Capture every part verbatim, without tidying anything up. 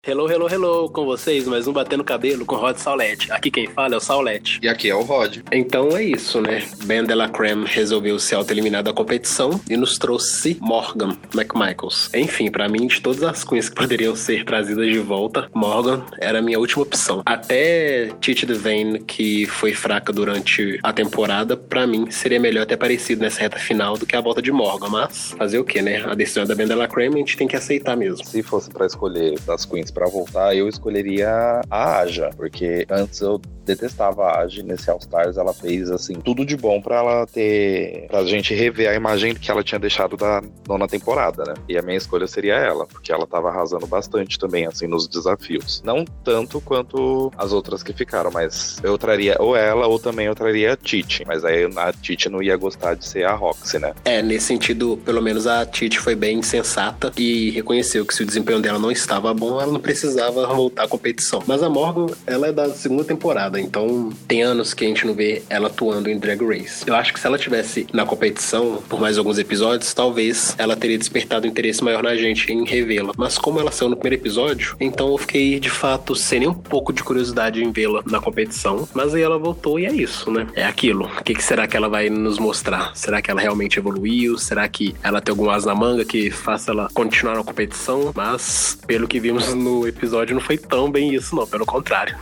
Hello, hello, hello, com vocês, mais um Batendo Cabelo com Rod Saulete. Aqui quem fala é o Saulete. E aqui é o Rod. Então é isso, né? Ben de la Creme resolveu se auto-eliminar da competição e nos trouxe Morgan McMichaels. Enfim, pra mim, de todas as queens que poderiam ser trazidas de volta, Morgan era a minha última opção. Até Titi Devane, que foi fraca durante a temporada, pra mim seria melhor ter aparecido nessa reta final do que a volta de Morgan. Mas fazer o quê, né? A decisão da Ben de la Creme a gente tem que aceitar mesmo. Se fosse pra escolher das queens pra voltar, eu escolheria a Aja, porque antes eu detestava a Aja. Nesse All Stars ela fez, assim, tudo de bom pra ela ter... pra gente rever a imagem que ela tinha deixado da nona temporada, né? E a minha escolha seria ela, porque ela tava arrasando bastante também, assim, nos desafios. Não tanto quanto as outras que ficaram, mas eu traria ou ela, ou também eu traria a Titi. Mas aí a Titi não ia gostar de ser a Roxy, né? É, nesse sentido, pelo menos a Titi foi bem sensata e reconheceu que se o desempenho dela não estava bom, ela não precisava voltar à competição. Mas a Morgan, ela é da segunda temporada, então tem anos que a gente não vê ela atuando em Drag Race. Eu acho que se ela tivesse na competição por mais alguns episódios, talvez ela teria despertado um interesse maior na gente em revê-la. Mas como ela saiu no primeiro episódio, então eu fiquei, de fato, sem nem um pouco de curiosidade em vê-la na competição. Mas aí ela voltou e é isso, né? É aquilo. O que, que será que ela vai nos mostrar? Será que ela realmente evoluiu? Será que ela tem algum as na manga que faça ela continuar na competição? Mas, pelo que vimos no episódio, não foi tão bem isso, não. Pelo contrário.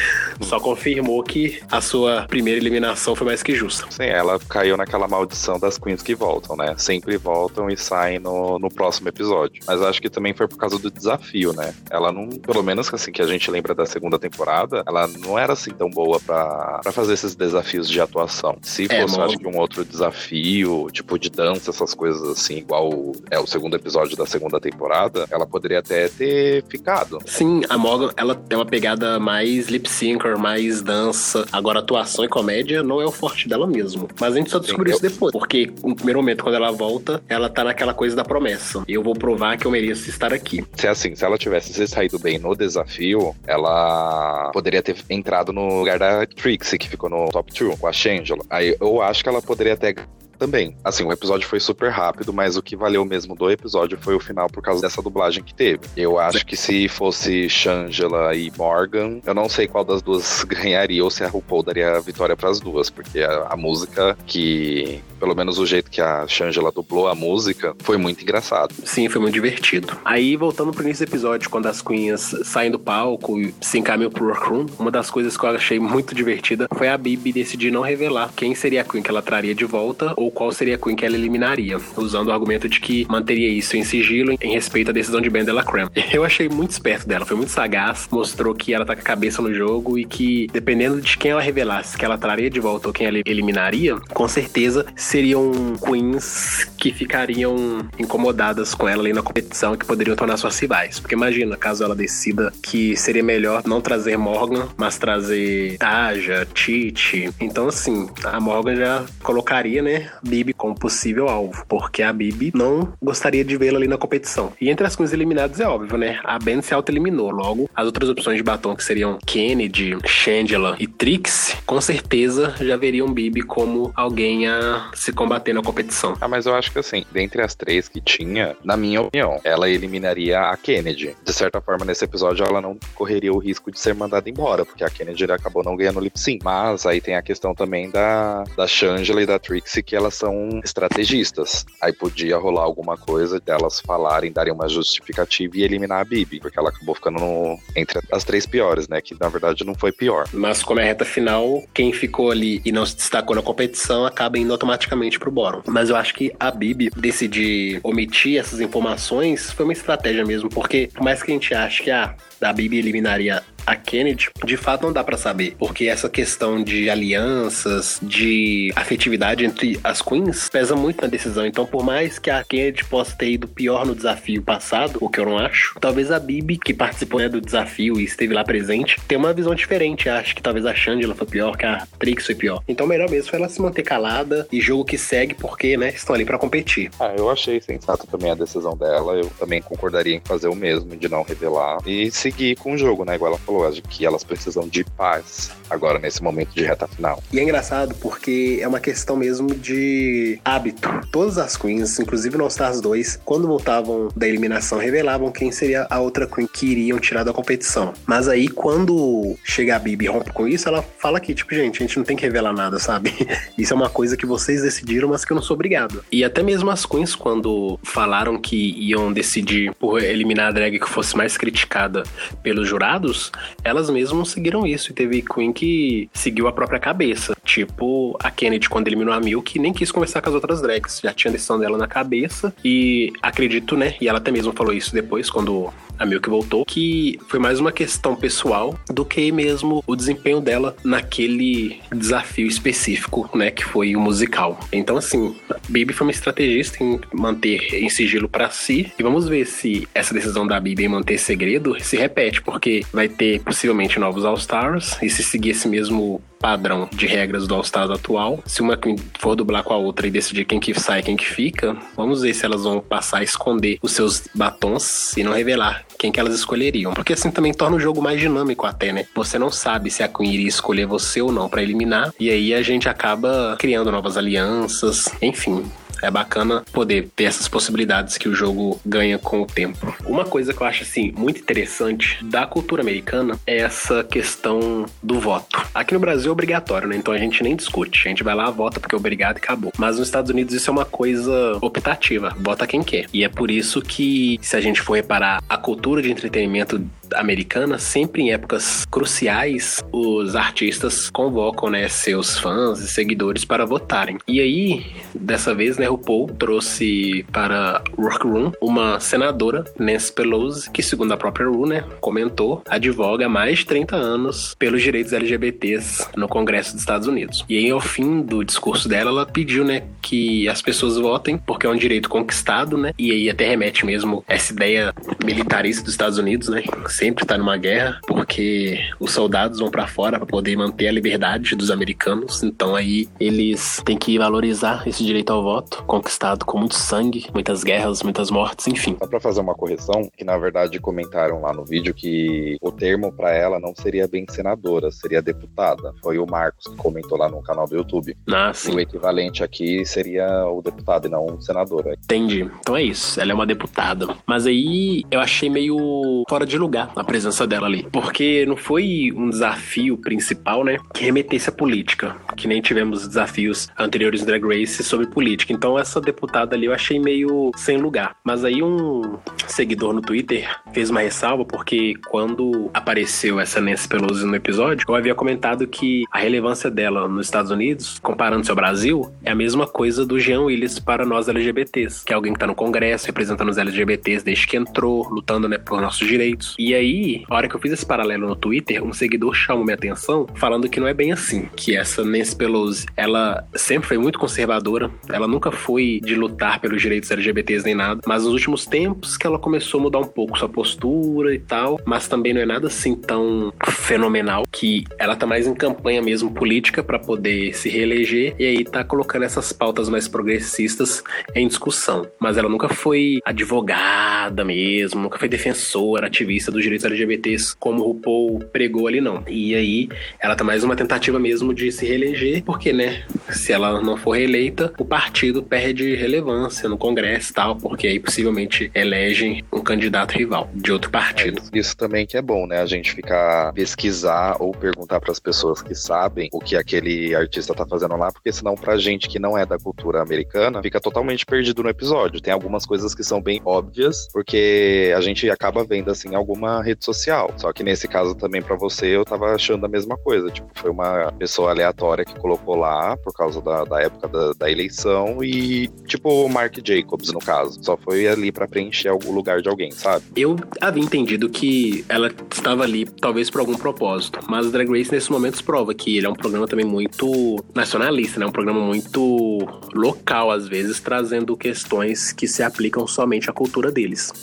Só confirmou que a sua primeira eliminação foi mais que justa. Sim, ela caiu naquela maldição das queens que voltam, né? Sempre voltam e saem no, no próximo episódio. Mas acho que também foi por causa do desafio, né? Ela não, pelo menos assim que a gente lembra da segunda temporada, ela não era assim tão boa pra, pra fazer esses desafios de atuação. Se É, fosse, mano. acho que um outro desafio, tipo de dança, essas coisas assim, igual o- é o segundo episódio da segunda temporada, ela poderia até ter ficado. Sim, a Morgan, ela tem uma pegada mais lip syncer, mais dança. Agora, atuação e comédia não é o forte dela mesmo. Mas a gente só descobriu isso depois. Porque, no primeiro momento, quando ela volta, ela tá naquela coisa da promessa. Eu vou provar que eu mereço estar aqui. Se assim, se ela tivesse se saído bem no desafio, ela poderia ter entrado no lugar da Trixie, que ficou no top dois, com a Shangela. Aí eu acho que ela poderia até também. Assim, o episódio foi super rápido, mas o que valeu mesmo do episódio foi o final por causa dessa dublagem que teve. Eu acho que se fosse Shangela e Morgan, eu não sei qual das duas ganharia ou se a RuPaul daria a vitória pras duas, porque a, a música que, pelo menos o jeito que a Shangela dublou a música, foi muito engraçado. Sim, foi muito divertido. Aí, voltando pro início do episódio, quando as queens saem do palco e se encaminham pro workroom, uma das coisas que eu achei muito divertida foi a Bibi decidir não revelar quem seria a queen que ela traria de volta ou qual seria a queen que ela eliminaria, usando o argumento de que manteria isso em sigilo em respeito à decisão de Ben de la Creme. Eu achei muito esperto dela, foi muito sagaz, mostrou que ela tá com a cabeça no jogo e que, dependendo de quem ela revelasse que ela traria de volta ou quem ela eliminaria, com certeza seriam queens que ficariam incomodadas com ela ali na competição e que poderiam tornar suas rivais. Porque imagina, caso ela decida que seria melhor não trazer Morgan, mas trazer Aja, Titi. Então, assim, a Morgan já colocaria, né, Bibi como possível alvo, porque a Bibi não gostaria de vê-la ali na competição. E entre as queens eliminadas é óbvio, né? A Ben se auto-eliminou. Logo, as outras opções de batom, que seriam Kennedy, Shangela e Trixie, com certeza já veriam Bibi como alguém a se combater na competição. Ah, mas eu acho que assim, dentre as três que tinha, na minha opinião, ela eliminaria a Kennedy. De certa forma, nesse episódio, ela não correria o risco de ser mandada embora, porque a Kennedy acabou não ganhando lip sync. Mas aí tem a questão também da, da Shangela e da Trixie, que elas são estrategistas. Aí podia rolar alguma coisa delas falarem, darem uma justificativa e eliminar a Bibi, porque ela acabou ficando no, entre as três piores, né? Que na verdade não foi pior. Mas como é a reta final, quem ficou ali e não se destacou na competição acaba indo automaticamente pro bottom. Mas eu acho que a Bibi decidir omitir essas informações foi uma estratégia mesmo, porque por mais que a gente ache que ah, a Bibi eliminaria a Kennedy, de fato não dá pra saber, porque essa questão de alianças, de afetividade entre as queens, pesa muito na decisão. Então, por mais que a Kennedy possa ter ido pior no desafio passado, o que eu não acho, talvez a Bibi, que participou, né, do desafio e esteve lá presente, tenha uma visão diferente. Acho que talvez a Shangela foi pior, que a Trix foi pior. Então, o melhor mesmo foi ela se manter calada e jogo que segue, porque, né, estão ali pra competir. Ah, eu achei sensato também a decisão dela. Eu também concordaria em fazer o mesmo, de não revelar e seguir com o jogo, né? Igual ela falou. falou, que elas precisam de paz agora nesse momento de reta final. E é engraçado porque é uma questão mesmo de hábito. Todas as queens, inclusive no All Stars dois, quando voltavam da eliminação, revelavam quem seria a outra queen que iriam tirar da competição. Mas aí, quando chega a Bibi e rompe com isso, ela fala que, tipo, gente, a gente não tem que revelar nada, sabe? Isso é uma coisa que vocês decidiram, mas que eu não sou obrigado. E até mesmo as queens, quando falaram que iam decidir por eliminar a drag que fosse mais criticada pelos jurados, elas mesmas seguiram isso. E teve queen que seguiu a própria cabeça. Tipo a Kennedy, quando eliminou a Milk, nem quis conversar com as outras drags. Já tinha a decisão dela na cabeça. E acredito, né? E ela até mesmo falou isso depois, quando a Milk voltou, que foi mais uma questão pessoal do que mesmo o desempenho dela naquele desafio específico, né? Que foi o musical. Então, assim, a Bibi foi uma estrategista em manter em sigilo pra si. E vamos ver se essa decisão da Bibi em manter segredo se repete, porque vai ter possivelmente novos All-Stars. E se seguir esse mesmo padrão de regras do All-Stars atual, se uma for dublar com a outra e decidir quem que sai, quem que fica, vamos ver se elas vão passar a esconder os seus batons e não revelar quem que elas escolheriam. Porque assim também torna o jogo mais dinâmico até, né? Você não sabe se a Queen iria escolher você ou não pra eliminar, e aí a gente acaba criando novas alianças, enfim. É bacana poder ter essas possibilidades que o jogo ganha com o tempo. Uma coisa que eu acho, assim, muito interessante da cultura americana é essa questão do voto. Aqui no Brasil é obrigatório, né? Então a gente nem discute. A gente vai lá, vota porque é obrigado e acabou. Mas nos Estados Unidos isso é uma coisa optativa. Vota quem quer. E é por isso que, se a gente for reparar, a cultura de entretenimento americana, sempre em épocas cruciais, os artistas convocam, né, seus fãs e seguidores para votarem. E aí, dessa vez, né, RuPaul trouxe para Workroom uma senadora, Nancy Pelosi, que, segundo a própria Ru, né, comentou, advoga há mais de trinta anos pelos direitos L G B Ts no Congresso dos Estados Unidos. E aí, ao fim do discurso dela, ela pediu, né, que as pessoas votem, porque é um direito conquistado, né, e aí até remete mesmo essa ideia militarista dos Estados Unidos, né, sempre tá numa guerra, porque os soldados vão pra fora pra poder manter a liberdade dos americanos, então aí eles têm que valorizar esse direito ao voto, conquistado com muito sangue, muitas guerras, muitas mortes, enfim. Só pra fazer uma correção, que na verdade comentaram lá no vídeo que o termo pra ela não seria bem senadora, seria deputada. Foi o Marcos que comentou lá no canal do YouTube. Ah, sim. O equivalente aqui seria o deputado e não senadora. Entendi. Então é isso, ela é uma deputada. Mas aí eu achei meio fora de lugar a presença dela ali, porque não foi um desafio principal, né, que remetesse à política, que nem tivemos desafios anteriores no Drag Race sobre política. Então essa deputada ali eu achei meio sem lugar. Mas aí um seguidor no Twitter fez uma ressalva, porque quando apareceu essa Nancy Pelosi no episódio, eu havia comentado que a relevância dela nos Estados Unidos, comparando-se ao Brasil, é a mesma coisa do Jean Willis para nós L G B Ts, que é alguém que tá no Congresso, representando os L G B Ts desde que entrou, lutando, né, por nossos direitos. E aí, a hora que eu fiz esse paralelo no Twitter, um seguidor chamou minha atenção, falando que não é bem assim, que essa Nancy Pelosi, ela sempre foi muito conservadora, ela nunca foi de lutar pelos direitos L G B Ts nem nada, mas nos últimos tempos que ela começou a mudar um pouco sua postura e tal, mas também não é nada assim tão fenomenal, que ela tá mais em campanha mesmo política pra poder se reeleger, e aí tá colocando essas pautas mais progressistas em discussão. Mas ela nunca foi advogada mesmo, nunca foi defensora, ativista dos direitos L G B Ts como o RuPaul pregou ali, não. E aí ela tá mais uma tentativa mesmo de se reeleger, porque, né, se ela não for reeleita, o partido perde relevância no Congresso e tal, porque aí possivelmente elegem um candidato rival de outro partido. É isso também que é bom, né? A gente ficar pesquisar ou perguntar pras pessoas que sabem o que aquele artista tá fazendo lá, porque senão pra gente que não é da cultura americana, fica totalmente perdido no episódio. Tem algumas coisas que são bem óbvias, porque a gente acaba vendo assim alguma rede social. Só que nesse caso também pra você, eu tava achando a mesma coisa. Tipo, foi uma pessoa aleatória que colocou lá por causa da, da época da, da eleição e, tipo, o Marc Jacobs, no caso. Só foi ali pra preencher o lugar de alguém, sabe? Eu havia entendido que ela estava ali, talvez por algum propósito, mas o Drag Race, nesses momentos, prova que ele é um programa também muito nacionalista, né? Um programa muito local, às vezes, trazendo questões que se aplicam somente à cultura deles. E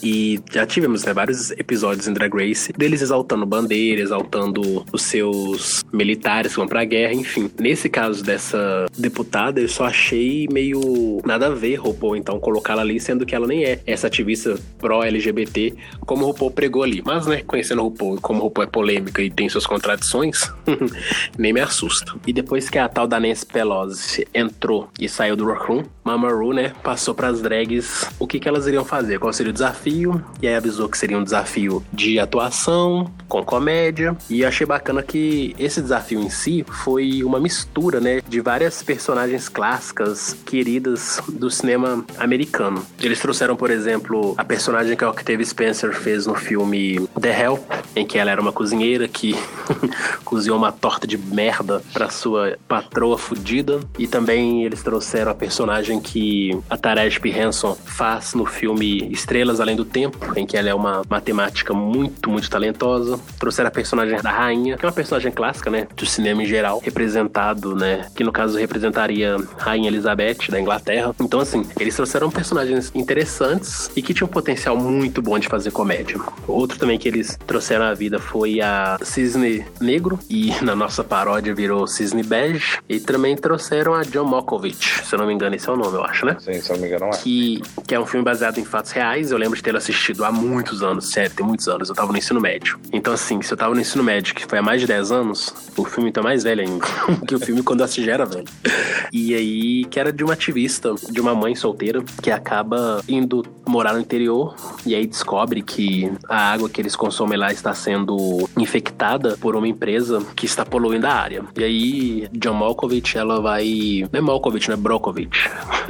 já tivemos, né, vários episódios em Drag Race deles exaltando bandeira, exaltando os seus militares que vão pra guerra, enfim. Nesse caso dessa deputada, eu só achei meio nada a ver RuPaul, então, colocá-la ali, sendo que ela nem é essa ativista pró-L G B T como o RuPaul pregou ali. Mas, né, conhecendo o RuPaul, como o RuPaul é polêmica e tem suas contradições, nem me assusta. E depois que a tal da Nancy Pelosi entrou e saiu do Workroom, Mama Ru, né, passou pras drags o que que elas iriam fazer, qual seria o desafio, e aí avisou que seria um desafio de atuação com comédia, e achei bacana que esse desafio em si foi uma mistura, né, de várias personagens clássicas, queridas do cinema americano. Eles trouxeram, por exemplo, a personagem que a Octavia Spencer fez no filme The Help, em que ela era uma cozinheira que cozinhou uma torta de merda pra sua patroa fudida, e também eles trouxeram a personagem que a Taraji P. Henson faz no filme Estrelas Além do Tempo, em que ela é uma matemática muito, muito talentosa. Trouxeram a personagem da rainha, que é uma personagem clássica, né, do cinema em geral, representado, né, que no caso representaria Rainha Elizabeth da Inglaterra. Então, assim, eles trouxeram personagens interessantes e que tinham um potencial muito bom de fazer comédia. Outro também que eles trouxeram à vida foi a Cisne Negro, e na nossa paródia virou Cisne Bege. E também trouxeram a John Malkovich, se eu não me engano esse é o nome, eu acho, né? Sim, se eu não me engano é. Que, que é um filme baseado em fatos reais. Eu lembro de ter assistido há muitos anos, sério, tem muitos anos. Eu tava no ensino médio. Então, assim, se eu tava no ensino médio, que foi há mais de dez anos, o filme tá mais velho ainda. Que o filme, quando eu assisti, já era velho. E aí, que era de uma ativista, de uma mãe solteira, que acaba indo morar no interior, e aí descobre que a água que eles consomem lá está sendo infectada por uma empresa que está poluindo a área. E aí, John Malkovich, ela vai... Não é Malkovich, né? Brokovich.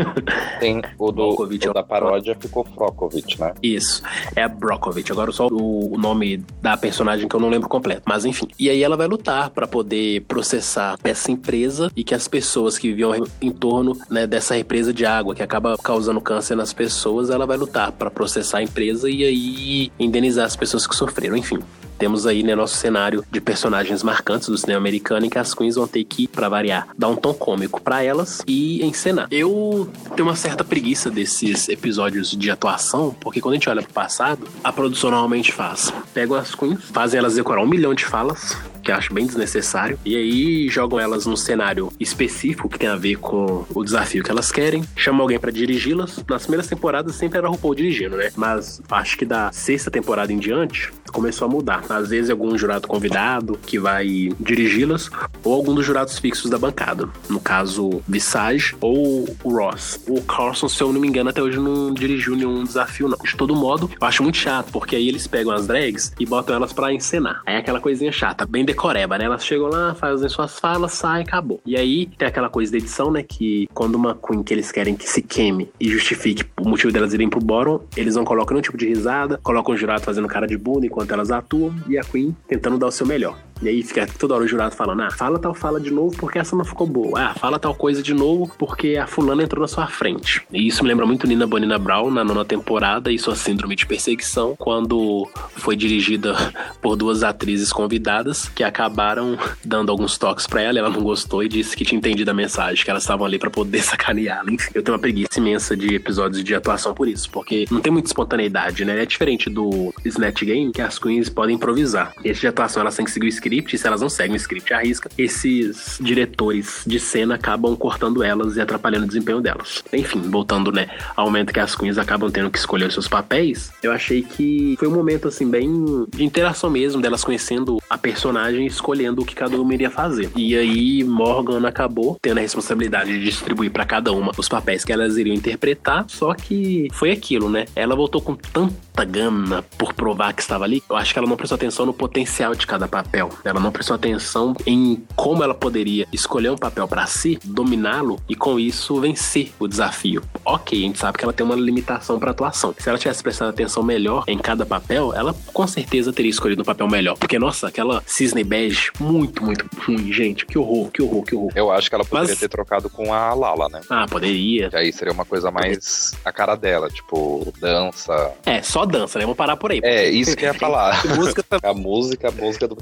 Tem o, do, o da paródia ficou Frokovich, né? Isso, é a Brokovich. Agora só o nome da personagem que eu não lembro completo, mas enfim. E aí ela vai lutar pra poder processar essa empresa e que as pessoas que viviam em torno, né, dessa represa de água que acaba causando câncer nas pessoas, ela vai lutar pra processar a empresa e aí indenizar as pessoas que sofreram, enfim. Temos aí, né, nosso cenário de personagens marcantes do cinema americano em que as queens vão ter que, pra variar, dar um tom cômico pra elas e encenar. Eu tenho uma certa preguiça desses episódios de atuação, porque quando a gente olha pro passado, a produção normalmente faz. Pegam as queens, fazem elas decorar um milhão de falas, que eu acho bem desnecessário, e aí jogam elas num cenário específico que tem a ver com o desafio que elas querem, chamam alguém pra dirigi-las. Nas primeiras temporadas sempre era o RuPaul dirigindo, né? Mas acho que da sexta temporada em diante começou a mudar. Às vezes algum jurado convidado que vai dirigi-las, ou algum dos jurados fixos da bancada. No caso, Visage ou o Ross. O Carson, se eu não me engano, até hoje não dirigiu nenhum desafio, não. De todo modo, eu acho muito chato, porque aí eles pegam as drags e botam elas pra encenar. Aí é aquela coisinha chata, bem decoreba, né? Elas chegam lá, fazem suas falas, saem, acabou. E aí tem aquela coisa da edição, né? Que quando uma queen que eles querem que se queime e justifique o motivo delas irem pro bottom, eles não colocam nenhum tipo de risada, colocam o jurado fazendo cara de bunda enquanto elas atuam e a queen tentando dar o seu melhor. E aí fica toda hora o jurado falando, ah, fala tal fala de novo porque essa não ficou boa. Ah, fala tal coisa de novo porque a fulana entrou na sua frente. E isso me lembra muito Nina Bonina Brown na nona temporada e sua síndrome de perseguição, quando foi dirigida por duas atrizes convidadas que acabaram dando alguns toques pra ela, ela não gostou e disse que tinha entendido a mensagem, que elas estavam ali pra poder sacaneá-la. Enfim, eu tenho uma preguiça imensa de episódios de atuação por isso, porque não tem muita espontaneidade, né? É diferente do Snatch Game, que as queens podem improvisar. Esse de atuação elas têm que seguir o script, e se elas não seguem o script à risca, esses diretores de cena acabam cortando elas e atrapalhando o desempenho delas. Enfim, voltando, né, ao momento que as queens acabam tendo que escolher os seus papéis, eu achei que foi um momento, assim, bem de interação mesmo, delas conhecendo a personagem e escolhendo o que cada uma iria fazer. E aí, Morgan acabou tendo a responsabilidade de distribuir pra cada uma os papéis que elas iriam interpretar, só que foi aquilo, né? Ela voltou com tanta gana por provar que estava ali, eu acho que ela não prestou atenção no potencial de cada papel. Ela não prestou atenção em como ela poderia escolher um papel pra si, dominá-lo e com isso vencer o desafio. Ok, a gente sabe que ela tem uma limitação pra atuação. Se ela tivesse prestado atenção melhor em cada papel, ela com certeza teria escolhido um papel melhor. Porque, nossa, aquela cisne bege, muito, muito ruim, gente. Que horror, que horror, que horror. Eu acho que ela poderia Mas... ter trocado com a Lala, né? Ah, poderia. Que aí seria uma coisa mais a cara dela, tipo, dança. É, só dança, né? Vamos parar por aí. É, isso que eu ia falar. música... A música, a música do primeiro episódio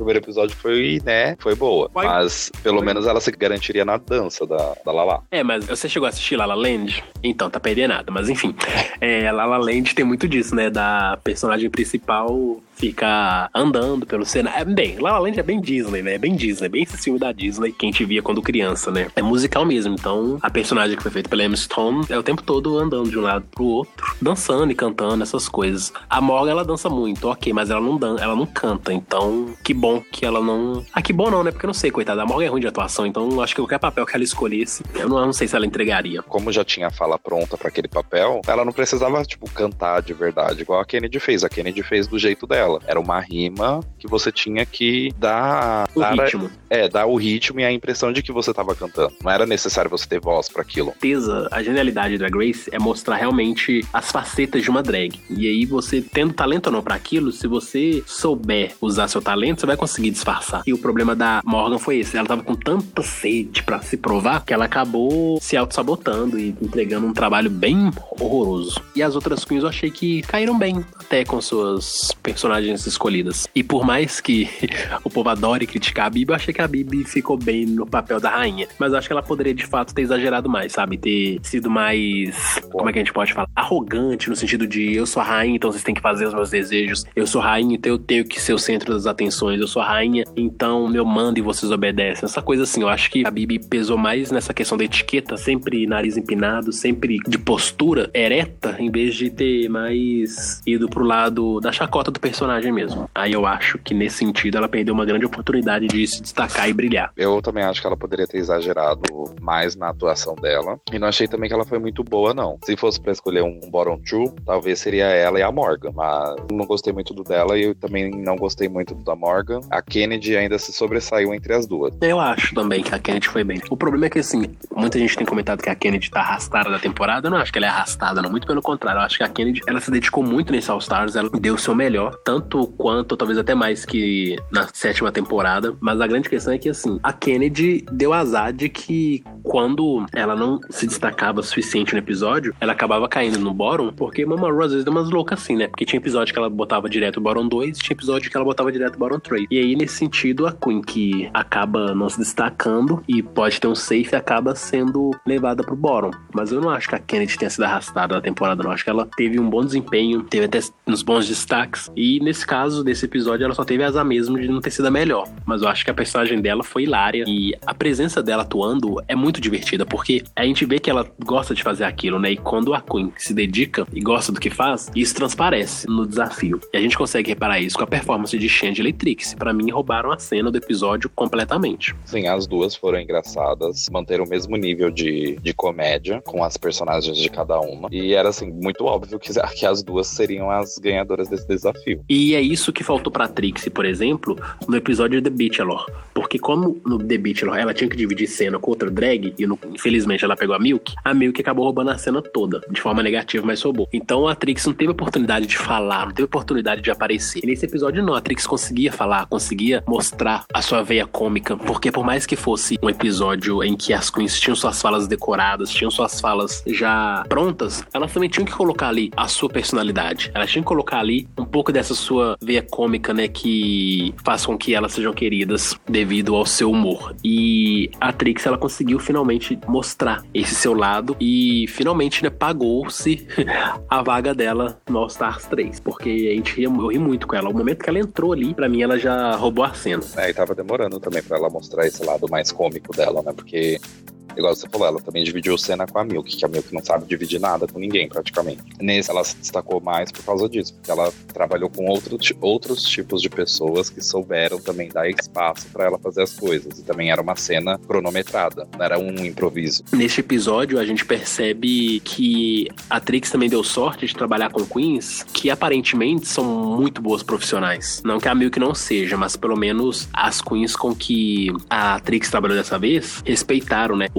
episódio foi, né, foi boa. Foi. Mas pelo foi. menos ela se garantiria na dança da, da Lala. É, mas você chegou a assistir La La Land? Então, tá perdendo nada. Mas enfim, é, La La Land tem muito disso, né? Da personagem principal fica andando pelo cenário. Bem, La La Land é bem Disney, né? É bem Disney, bem esse filme da Disney que a gente via quando criança, né? É musical mesmo, então a personagem que foi feita pela Emma Stone é o tempo todo andando de um lado pro outro, dançando e cantando, essas coisas. A Morgan, ela dança muito, ok, mas ela não dança, ela não canta, então que bom que ela não... Ah, que bom não, né? Porque eu não sei, coitada, a Morgan é ruim de atuação, então acho que qualquer papel que ela escolhesse, eu não, eu não sei se ela entregaria. Como já tinha a fala pronta pra aquele papel, ela não precisava, tipo, cantar de verdade, igual a Kennedy fez. A Kennedy fez do jeito dela. Era uma rima que você tinha que dar... O dar ritmo. A, é, dar o ritmo e a impressão de que você tava cantando. Não era necessário você ter voz pra aquilo. A genialidade da Grace é mostrar realmente as facetas de uma drag. E aí você, tendo talento ou não pra aquilo, se você souber usar seu talento, você vai conseguir disfarçar. E o problema da Morgan foi esse. Ela tava com tanta sede pra se provar que ela acabou se auto-sabotando e entregando um trabalho bem horroroso. E as outras queens eu achei que caíram bem, até com suas personagens escolhidas. E por mais que o povo adore criticar a Bibi, eu achei que a Bibi ficou bem no papel da rainha. Mas eu acho que ela poderia, de fato, ter exagerado mais, sabe? Ter sido mais... Como é que a gente pode falar? Arrogante, no sentido de eu sou a rainha, então vocês têm que fazer os meus desejos. Eu sou rainha, então eu tenho que ser o centro das atenções. Eu sou a rainha, então eu mando e vocês obedecem. Essa coisa assim, eu acho que a Bibi pesou mais nessa questão da etiqueta, sempre nariz empinado, sempre de postura ereta, em vez de ter mais ido pro lado da chacota do personagem mesmo. Aí eu acho que nesse sentido ela perdeu uma grande oportunidade de se destacar e brilhar. Eu também acho que ela poderia ter exagerado mais na atuação dela. E não achei também que ela foi muito boa, não. Se fosse pra escolher um bottom two, talvez seria ela e a Morgan. Mas não gostei muito do dela e eu também não gostei muito do da Morgan. A Kennedy ainda se sobressaiu entre as duas. Eu acho também que a Kennedy foi bem. O problema é que, assim, muita gente tem comentado que a Kennedy tá arrastada da temporada. Eu não acho que ela é arrastada, não. Muito pelo contrário. Eu acho que a Kennedy, ela se dedicou muito nesse All Stars. Ela deu o seu melhor. Tanto quanto, talvez até mais que na sétima temporada. Mas a grande questão é que, assim, a Kennedy deu azar de que quando ela não se destacava o suficiente no episódio, ela acabava caindo no bottom, porque Mama Ru às vezes deu umas loucas assim, né? Porque tinha episódio que ela botava direto o bottom dois, tinha episódio que ela botava direto o bottom três. E aí, nesse sentido, a Queen, que acaba não se destacando e pode ter um safe, acaba sendo levada pro bottom. Mas eu não acho que a Kennedy tenha sido arrastada na temporada, não. Acho que ela teve um bom desempenho, teve até uns bons destaques. E nesse caso, desse episódio, ela só teve azar mesmo de não ter sido a melhor. Mas eu acho que a personagem dela foi hilária. E a presença dela atuando é muito divertida, porque a gente vê que ela gosta de fazer aquilo, né? E quando a Queen se dedica e gosta do que faz, isso transparece no desafio. E a gente consegue reparar isso com a performance de Shangela e Trixie. Pra mim, roubaram a cena do episódio completamente. Sim, as duas foram engraçadas, manteram o mesmo nível de, de comédia com as personagens de cada uma. E era, assim, muito óbvio que, que as duas seriam as ganhadoras desse desafio. E é isso que faltou pra Trixie, por exemplo, no episódio de The Bachelor. Porque como no The Bachelor ela tinha que dividir cena com outra drag, e no, infelizmente ela pegou a Milk, a Milk acabou roubando a cena toda, de forma negativa, mas roubou. Então a Trixie não teve oportunidade de falar, não teve oportunidade de aparecer. E nesse episódio não, a Trixie conseguia falar, conseguia mostrar a sua veia cômica, porque por mais que fosse um episódio em que as queens tinham suas falas decoradas, tinham suas falas já prontas, elas também tinham que colocar ali a sua personalidade. Elas tinham que colocar ali um pouco dessa sua veia cômica, né, que faz com que elas sejam queridas devido ao seu humor. E a Trixie, ela conseguiu finalmente mostrar esse seu lado e finalmente, né, pagou-se a vaga dela no All Stars três, porque a gente ria, eu ri muito com ela. O momento que ela entrou ali, pra mim, ela já roubou a cena. É, e tava demorando também pra ela mostrar esse lado mais cômico dela, né, porque... Igual você falou, ela também dividiu cena com a Milk, que a Milk não sabe dividir nada com ninguém, praticamente. Nesse, ela se destacou mais por causa disso, porque ela trabalhou com outro, outros tipos de pessoas que souberam também dar espaço pra ela fazer as coisas. E também era uma cena cronometrada, não era um improviso. Neste episódio, a gente percebe que a Trix também deu sorte de trabalhar com queens que aparentemente são muito boas profissionais. Não que a Milk não seja, mas pelo menos as queens com que a Trix trabalhou dessa vez respeitaram, né, o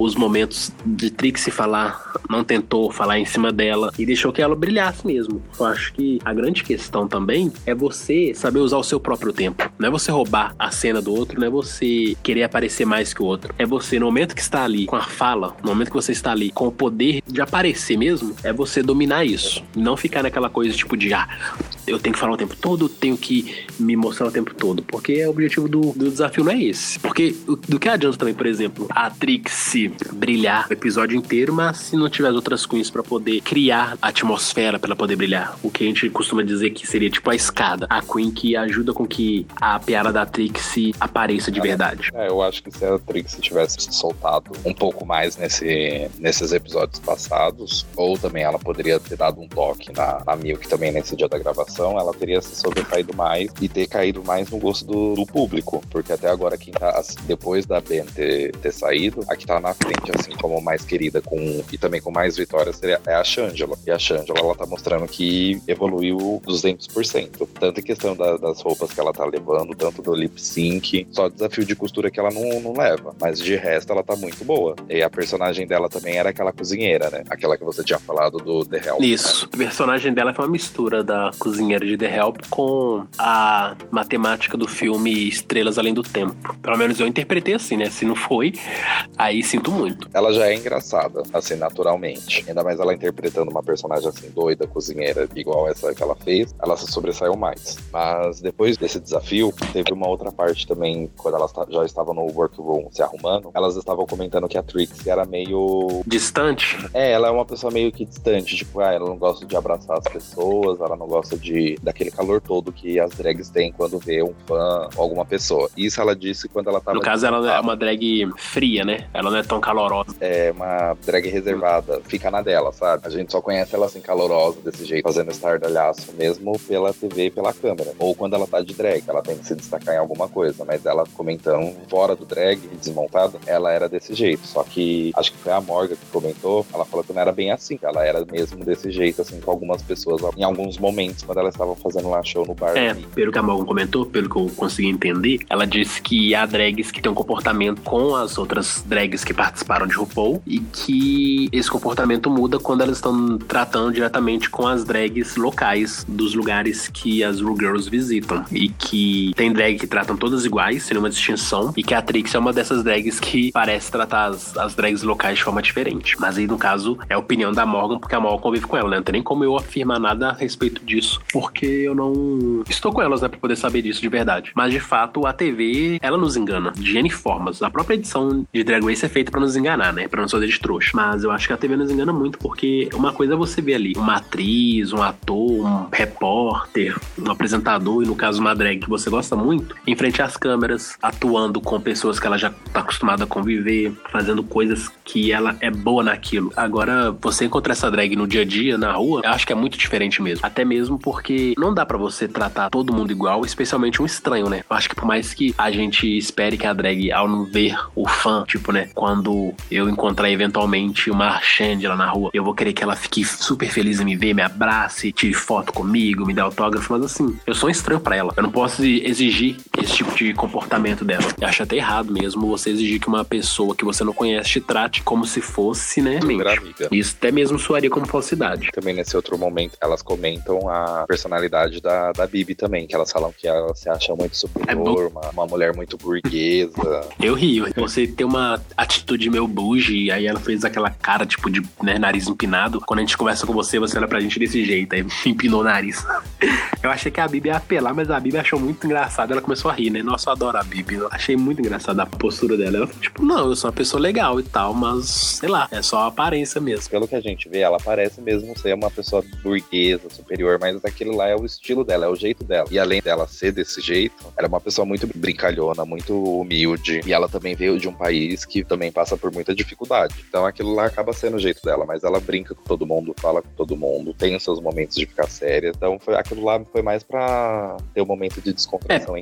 os momentos de Trixie falar, não tentou falar em cima dela e deixou que ela brilhasse mesmo. Eu acho que a grande questão também é você saber usar o seu próprio tempo. Não é você roubar a cena do outro, não é você querer aparecer mais que o outro. É você, no momento que está ali com a fala, no momento que você está ali com o poder de aparecer mesmo, é você dominar isso. Não ficar naquela coisa tipo de, ah, eu tenho que falar o tempo todo, tenho que me mostrar o tempo todo. Porque o objetivo do, do desafio não é esse. Porque do que adianta também, por exemplo, a Trixie brilhar o episódio inteiro, mas se não tiver as outras queens pra poder criar a atmosfera pra ela poder brilhar. O que a gente costuma dizer que seria tipo a escada. A queen que ajuda com que a piada da Trixie apareça de verdade. É, eu acho que se a Trixie tivesse se soltado um pouco mais nesse, nesses episódios passados, ou também ela poderia ter dado um toque na, na Milk também nesse dia da gravação, ela teria se sobressaído mais e ter caído mais no gosto do, do público. Porque até agora quem tá, depois da Ben ter, ter saído, a que tá na frente, assim, como mais querida com, e também com mais vitórias, seria, é a Shangela. E a Shangela, ela tá mostrando que evoluiu duzentos por cento. Tanto em questão da, das roupas que ela tá levando, tanto do lip sync, só desafio de costura que ela não, não leva. Mas de resto, ela tá muito boa. E a personagem dela também era aquela cozinheira, né? Aquela que você tinha falado do The Help. Isso. Né? A personagem dela foi uma mistura da cozinheira de The Help com a matemática do filme Estrelas Além do Tempo. Pelo menos eu interpretei assim, né? Se não foi, aí sinto muito. Ela já é engraçada, assim, naturalmente. Ainda mais ela interpretando uma personagem assim, doida, cozinheira, igual essa que ela fez, ela se sobressaiu mais. Mas depois desse desafio, teve uma outra parte também, quando elas já estavam no workroom se arrumando, elas estavam comentando que a Trixie era meio... distante? É, ela é uma pessoa meio que distante, tipo, ah, ela não gosta de abraçar as pessoas, ela não gosta de daquele calor todo que as drags têm quando vê um fã ou alguma pessoa. Isso ela disse quando ela tava... No caso, ela é uma drag fria, né? Ela não é tão calorosa. É uma drag reservada, fica na dela, sabe? A gente só conhece ela assim, calorosa, desse jeito, fazendo estardalhaço, mesmo pela T V e pela câmera. Ou quando ela tá de drag, ela tem que se destacar em alguma coisa, mas ela comentando fora do drag, desmontada, ela era desse jeito. Só que, acho que foi a Morgan que comentou, ela falou que não era bem assim, ela era mesmo desse jeito, assim, com algumas pessoas, em alguns momentos, quando elas estavam fazendo lá show no bar. É, pelo que a Morgan comentou, pelo que eu consegui entender, ela disse que há drags que têm um comportamento com as outras drags que participaram de RuPaul e que esse comportamento muda quando elas estão tratando diretamente com as drags locais dos lugares que as Ru Girls visitam. E que tem drag que tratam todas iguais, sem nenhuma distinção, e que a Trixie é uma dessas drags que parece tratar as, as drags locais de forma diferente. Mas aí, no caso, é a opinião da Morgan, porque a Morgan convive com ela, né? Não tem nem como eu afirmar nada a respeito disso, porque eu não estou com elas, né, pra poder saber disso de verdade. Mas, de fato, a T V, ela nos engana de N formas. A própria edição de Drag Race é feita pra nos enganar, né? Pra não fazer de trouxa. Mas eu acho que a T V nos engana muito, porque uma coisa é você ver ali uma atriz, um ator, um repórter, um apresentador, e no caso uma drag que você gosta muito, em frente às câmeras, atuando com pessoas que ela já tá acostumada a conviver, fazendo coisas que ela é boa naquilo. Agora, você encontrar essa drag no dia a dia, na rua, eu acho que é muito diferente mesmo. Até mesmo porque não dá pra você tratar todo mundo igual, especialmente um estranho, né? Eu acho que por mais que a gente espere que a drag, ao não ver o fã, tipo, né, quando eu encontrar eventualmente uma Shangela na rua, eu vou querer que ela fique super feliz em me ver, me abrace, tire foto comigo, me dê autógrafo, mas assim, eu sou um estranho pra ela. Eu não posso exigir esse tipo de comportamento dela. Eu acho até errado mesmo você exigir que uma pessoa que você não conhece te trate como se fosse, né, amiga. Isso até mesmo soaria como falsidade. Também nesse outro momento, elas comentam a personalidade da, da Bibi também, que elas falam que ela se acha muito superior, é uma, uma mulher muito burguesa. Eu rio. Você tem uma atitude meio bougie, aí ela fez aquela cara, tipo, de né, nariz empinado. Quando a gente conversa com você, você olha pra gente desse jeito, aí empinou o nariz. Eu achei que a Bibi ia apelar, mas a Bibi achou muito engraçado. Ela começou a rir, né? Nossa, eu adoro a Bibi. Eu achei muito engraçada a postura dela. Ela falou, tipo, não, eu sou uma pessoa legal e tal, mas, sei lá, é só a aparência mesmo. Pelo que a gente vê, ela parece mesmo ser uma pessoa burguesa, superior, mas aquilo lá é o estilo dela, é o jeito dela. E além dela ser desse jeito, ela é uma pessoa muito brincalhona, muito humilde. E ela também veio de um país que também passa por muita dificuldade. Então aquilo lá acaba sendo o jeito dela, mas ela brinca com todo mundo, fala com todo mundo, tem os seus momentos de ficar séria. Então foi, aquilo lá foi mais pra ter um momento de descontração é. entre elas.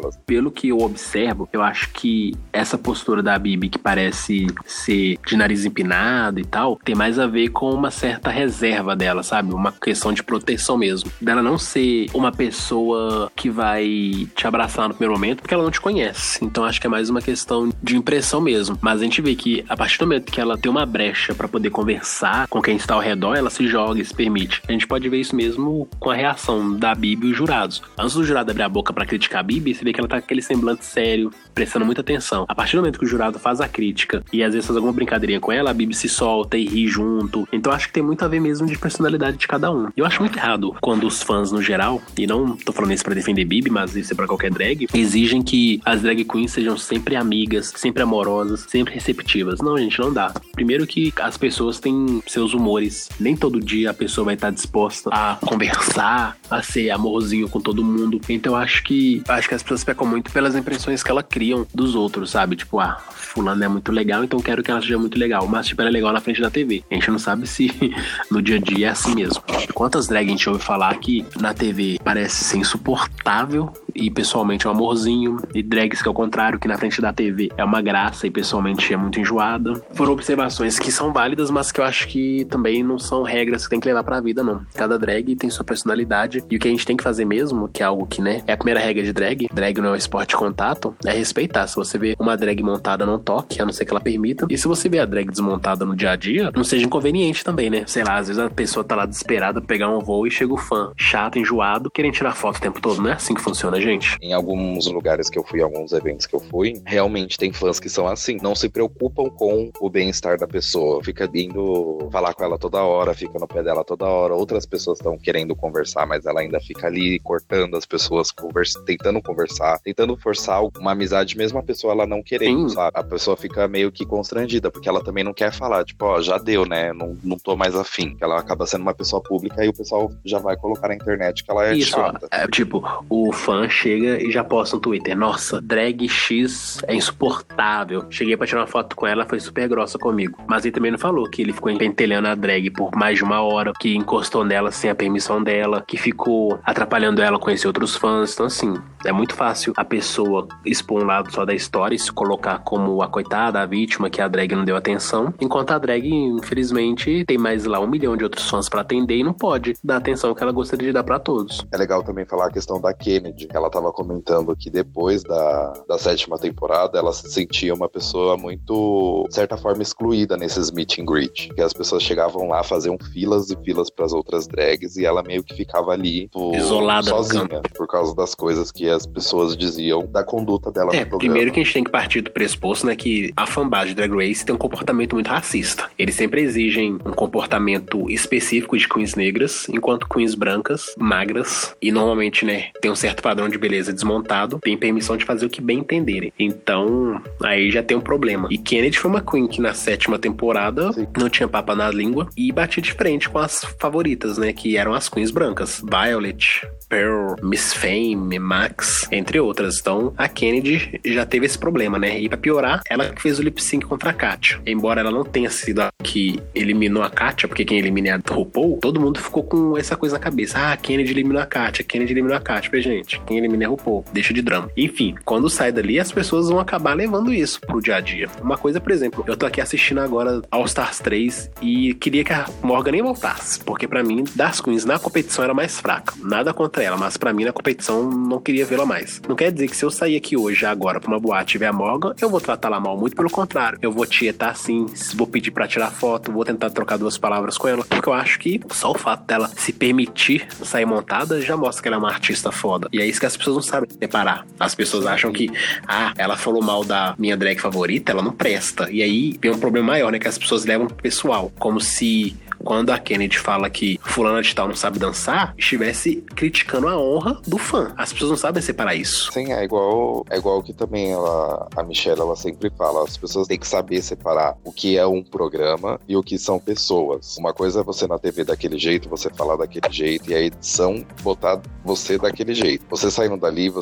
delas. Pelo que eu observo, eu acho que essa postura da Bibi, que parece ser de nariz empinado e tal, tem mais a ver com uma certa reserva dela, sabe? Uma questão de proteção mesmo. Dela não ser uma pessoa que vai te abraçar no primeiro momento, porque ela não te conhece. Então acho que é mais uma questão de impressão mesmo. Mas a gente vê que a partir do momento que ela tem uma brecha pra poder conversar com quem está ao redor, ela se joga e se permite. A gente pode ver isso mesmo com a reação da Bibi e os jurados. Antes do jurado abrir a boca pra criticar a Bibi, você vê que ela tá com aquele semblante sério, prestando muita atenção. A partir do momento que o jurado faz a crítica e às vezes faz alguma brincadeirinha com ela, a Bibi se solta e ri junto. Então acho que tem muito a ver mesmo de personalidade de cada um. Eu acho muito errado quando os fãs no geral, e não tô falando isso pra defender Bibi, mas isso é pra qualquer drag, exigem que as drag queens sejam sempre amigas, sempre amorosas, sempre receptivas. Não, gente, não dá. Primeiro que as pessoas têm seus humores. Nem todo dia a pessoa vai estar disposta a conversar, a ser amorzinho com todo mundo. Então acho que acho que as pessoas pecam muito pelas impressões que ela criam dos outros, sabe? Tipo, ah, fulano é muito legal, então quero que ela seja muito legal. Mas tipo, ela é legal na frente da T V. A gente não sabe se no dia a dia é assim mesmo. Quantas drag a gente ouve falar que na T V parece ser insuportável e pessoalmente é um amorzinho, e drags que é o contrário, que na frente da T V é uma graça e pessoalmente é muito enjoada. Foram observações que são válidas, mas que eu acho que também não são regras que tem que levar pra vida, não. Cada drag tem sua personalidade, e o que a gente tem que fazer mesmo, que é algo que, né, é a primeira regra de drag, drag não é um esporte de contato, é respeitar. Se você vê uma drag montada, não toque, a não ser que ela permita. E se você vê a drag desmontada no dia a dia, não seja inconveniente também, né? Sei lá, às vezes a pessoa tá lá desesperada pra pegar um voo e chega o fã chato, enjoado, querendo tirar foto o tempo todo. Não é assim que funciona, gente. Em alguns lugares que eu fui, alguns eventos que eu fui, realmente tem fãs que são assim. Não se preocupam com o bem-estar da pessoa. Fica indo falar com ela toda hora, fica no pé dela toda hora. Outras pessoas estão querendo conversar, mas ela ainda fica ali cortando as pessoas, conversa, tentando conversar, tentando forçar uma amizade, mesmo a pessoa ela não querendo, Sim. sabe? A pessoa fica meio que constrangida, porque ela também não quer falar, tipo, ó, já deu, né? Não, não tô mais afim. Ela acaba sendo uma pessoa pública e o pessoal já vai colocar na internet que ela é Isso, chata. É, tipo, o fã chega e já posta no Twitter: nossa, drag X é insuportável. Cheguei pra tirar uma foto com ela, foi super grossa comigo. Mas ele também não falou que ele ficou pentelhando a drag por mais de uma hora, que encostou nela sem a permissão dela, que ficou atrapalhando ela a conhecer outros fãs. Então, assim, é muito fácil a pessoa expor um lado só da história e se colocar como a coitada, a vítima, que a drag não deu atenção, enquanto a drag, infelizmente, tem mais lá um milhão de outros fãs pra atender e não pode dar a atenção que ela gostaria de dar pra todos. É legal também falar a questão da Kennedy, que ela tava comentando que depois da, da sétima temporada ela se sentia uma pessoa muito, de certa forma, excluída nesses meet and greet, que as pessoas chegavam lá, faziam filas e filas pras outras drags e ela meio que ficava ali tipo, isolada sozinha, por causa das coisas que as pessoas diziam da conduta dela é, no programa. Primeiro que a gente tem que partir do pressuposto, né, que a fanbase de Drag Race tem um comportamento muito racista. Eles sempre exigem um comportamento específico de queens negras, enquanto queens brancas, magras, e normalmente, né, tem um certo padrão de beleza desmontado, tem permissão de fazer o que bem entenderem. Então, aí já tem um problema. E Kennedy foi uma queen que na sétima temporada Sim. não tinha papa na língua e batia de frente com as favoritas, né, que eram as queens brancas. Violet, Pearl, Miss Fame, Max, entre outras. Então, a Kennedy já teve esse problema, né? E pra piorar, ela que fez o lip sync contra a Katya. Embora ela não tenha sido a que eliminou a Katya, porque quem eliminou a RuPaul, todo mundo ficou com essa coisa na cabeça. Ah, a Kennedy eliminou a Katya, Kennedy eliminou a Katya. Pra gente, quem elimina é a RuPaul. Deixa de drama. Enfim, quando sai dali, as pessoas vão acabar levando isso pro dia a dia. Uma coisa, por exemplo, eu tô aqui assistindo agora All Stars três e queria que a Morgan nem voltasse, porque pra mim, das queens na competição era mais fraca. Nada contra ela, mas pra mim na competição não queria vê-la mais. Não quer dizer que se eu sair aqui hoje, agora, pra uma boate e ver a Morgan, eu vou tratar ela mal. Muito pelo contrário. Eu vou tietar assim, vou pedir pra tirar foto, vou tentar trocar duas palavras com ela, porque eu acho que só o fato dela se permitir sair montada já mostra que ela é uma artista foda. E é isso que as pessoas não sabem separar. As pessoas acham que, ah, ela falou mal da minha drag favorita, ela não presta. E aí tem um problema maior, né, que as pessoas levam pro pessoal. Como se quando a Kennedy fala que fulana de tal não sabe dançar, estivesse criticando a honra do fã. As pessoas não sabem separar isso. Sim, é igual, é igual que também ela, a Michelle, ela sempre fala, as pessoas têm que saber separar o que é um programa e o que são pessoas. Uma coisa é você na T V daquele jeito, você falar daquele jeito, e a edição botar você daquele jeito. Você saindo dali, você é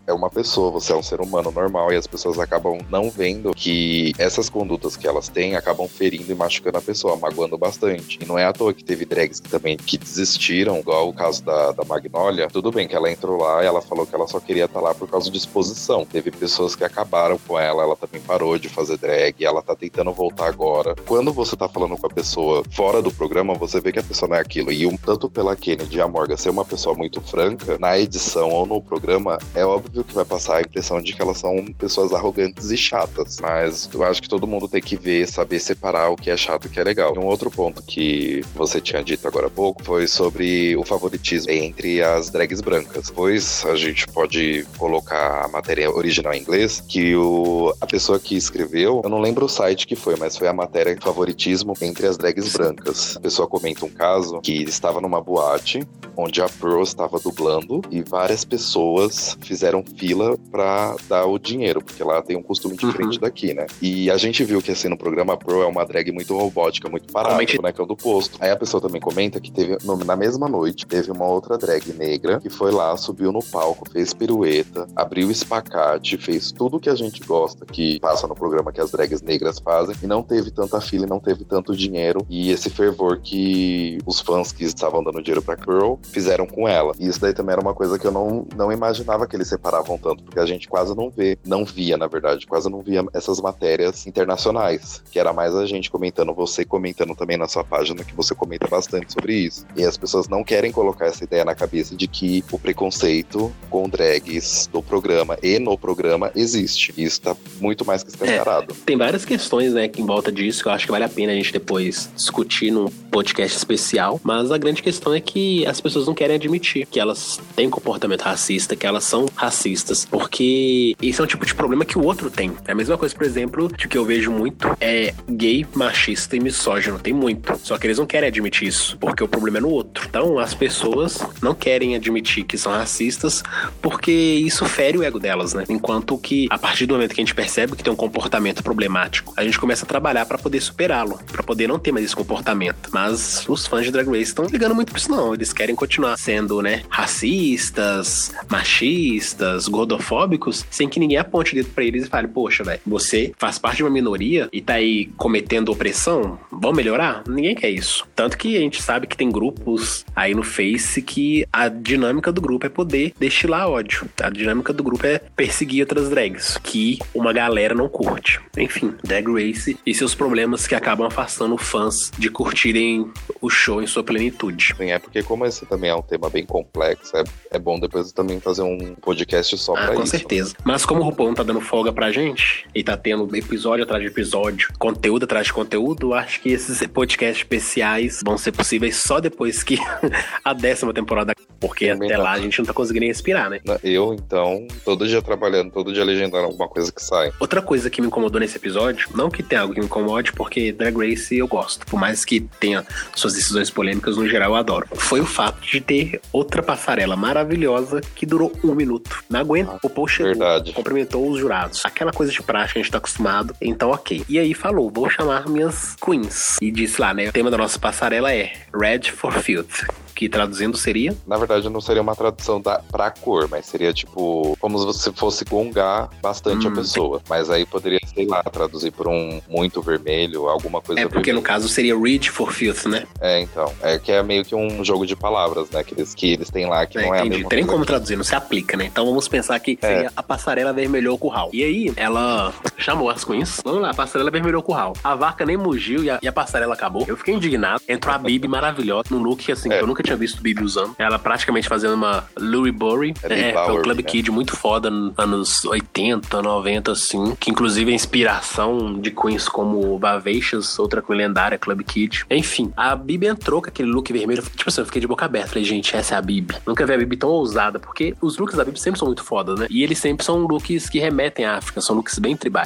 é uma pessoa, você é um ser humano normal e as pessoas acabam não vendo que essas condutas que elas têm acabam ferindo e machucando a pessoa, magoando bastante. E não é à toa que teve drags que também que desistiram, igual o caso da, da Magnólia. Tudo bem que ela entrou lá e ela falou que ela só queria estar lá por causa de exposição. Teve pessoas que acabaram com ela, ela também parou de fazer drag, ela tá tentando voltar agora. Quando você tá falando com a pessoa fora do programa, você vê que a pessoa não é aquilo. E um, tanto pela Kennedy e a Morgan ser uma pessoa muito franca, na edição ou no programa, é óbvio que vai passar a impressão de que elas são pessoas arrogantes e chatas. Mas eu acho que todo mundo tem que ver, saber separar o que é chato e o que é legal. E um outro ponto que você tinha dito agora há pouco foi sobre o favoritismo entre as drags brancas. Pois a gente pode colocar a matéria original em inglês, que o, a pessoa que escreveu, eu não lembro o site que foi, mas foi a matéria favoritismo entre as drags brancas. A pessoa comenta um caso que estava numa boate, onde a Pearl estava dublando e várias pessoas fizeram fila pra dar o dinheiro, porque lá tem um costume diferente uhum. daqui, né? E a gente viu que assim no programa a Pearl é uma drag muito robótica, muito parada, o bonecão do posto. Aí a pessoa também comenta que teve, no, na mesma noite, teve uma outra drag negra que foi lá, subiu no palco, fez pirueta, abriu espacate, fez tudo que a gente gosta, que passa no programa que as drags negras fazem, e não teve tanta fila e não teve tanto dinheiro, e esse fervor que os fãs que estavam dando dinheiro pra Pearl fizeram com ela. E isso daí também era uma coisa que eu não, não imaginava que eles separavam tanto, porque a gente quase não vê, não via, na verdade, quase não via essas matérias internacionais, que era mais a gente comentando, você comentando também na sua página, que você comenta bastante sobre isso. E as pessoas não querem colocar essa ideia na cabeça de que o preconceito com drags do programa e no programa existe. E isso tá muito mais que escancarado. É, tem várias questões, né, que em volta disso, que eu acho que vale a pena a gente depois discutir num podcast especial, mas a grande questão é que as pessoas não querem admitir que elas têm comportamento racista, que elas são racistas, porque esse é um tipo de problema que o outro tem. É a mesma coisa, por exemplo, de que eu vejo muito é gay, machista e misógino. Tem muito. Só que eles não querem admitir isso, porque o problema é no outro. Então, as pessoas não querem admitir que são racistas, porque isso fere o ego delas, né? Enquanto que, a partir do momento que a gente percebe que tem um comportamento problemático, a gente começa a trabalhar pra poder superá-lo, pra poder não ter mais esse comportamento. Mas os fãs de Drag Race estão ligando muito pra isso, não. Eles querem continuar sendo, né, racistas, machistas, gordofóbicos, sem que ninguém aponte o dedo pra eles e fale, poxa, velho, você faz parte de uma minoria e tá aí cometendo opressão, vão melhorar? Ninguém quer isso. Tanto que a gente sabe que tem grupos aí no Face que a dinâmica do grupo é poder destilar ódio. A dinâmica do grupo é perseguir outras drags, que uma galera não curte. Enfim, Drag Race e seus problemas que acabam afastando fãs de curtirem o show em sua plenitude. Sim, é porque como esse também é um tema bem complexo, é, é bom depois também fazer um podcast só ah, pra com isso. Com certeza. Mas como o RuPaul tá dando folga pra gente, e tá tendo episódio atrás de episódio, conteúdo atrás de conteúdo, acho que esses podcasts especiais vão ser possíveis só depois que a décima temporada, porque também até tá. Lá a gente não tá conseguindo respirar, né? Eu, então, todo dia trabalhando, todo dia legendando alguma coisa que sai. Outra coisa que me incomodou nesse episódio, não que tenha algo que me incomode, porque Drag Race eu gosto, por mais que tenha suas decisões polêmicas, no geral eu adoro, foi o fato de ter outra passarela maravilhosa que durou um minuto. Não aguento, ah, o Paul chegou, verdade. Cumprimentou os jurados. Aquela coisa de praxe que a gente tá acostumado, então ok. E aí falou, vou chamar minhas queens. E disse lá, né, o tema da nossa passarela é Red for Filth, que traduzindo seria? Na verdade, não seria uma tradução da, pra cor, mas seria tipo, como se você fosse gongar bastante hum. a pessoa. Mas aí poderia, sei lá, traduzir por um muito vermelho, alguma coisa É, porque vermelha. No caso seria Red for Filth, né? É, então. É que é meio que um jogo de palavras, né? Que eles, que eles têm lá, que é, não é entendi. A mesma Tem coisa como aqui. Traduzir, não se aplica, né? Então vamos pensar que seria é. a passarela vermelhou com o Hal. E aí, ela chamou as queens. Vamos lá, a passarela vermelhou com o Hal. A vaca nem mugiu e a, e a passarela acabou. Eu fiquei indignado. Entrou a Bibi maravilhosa, num look assim, é. que eu nunca tinha visto Bibi usando. Ela praticamente fazendo uma Louis Burry. É, é foi um Club né? Kid muito foda nos anos oitenta, noventa, assim. Que inclusive é inspiração de queens como Bavacious, outra queen lendária, Club Kid. Enfim, a Bibi entrou com aquele look vermelho. Tipo assim, eu fiquei de boca aberta. Falei, gente, essa é a Bibi. Nunca vi a Bibi tão ousada, porque os looks da Bibi sempre são muito fodas, né? E eles sempre são looks que remetem à África, são looks bem tribais.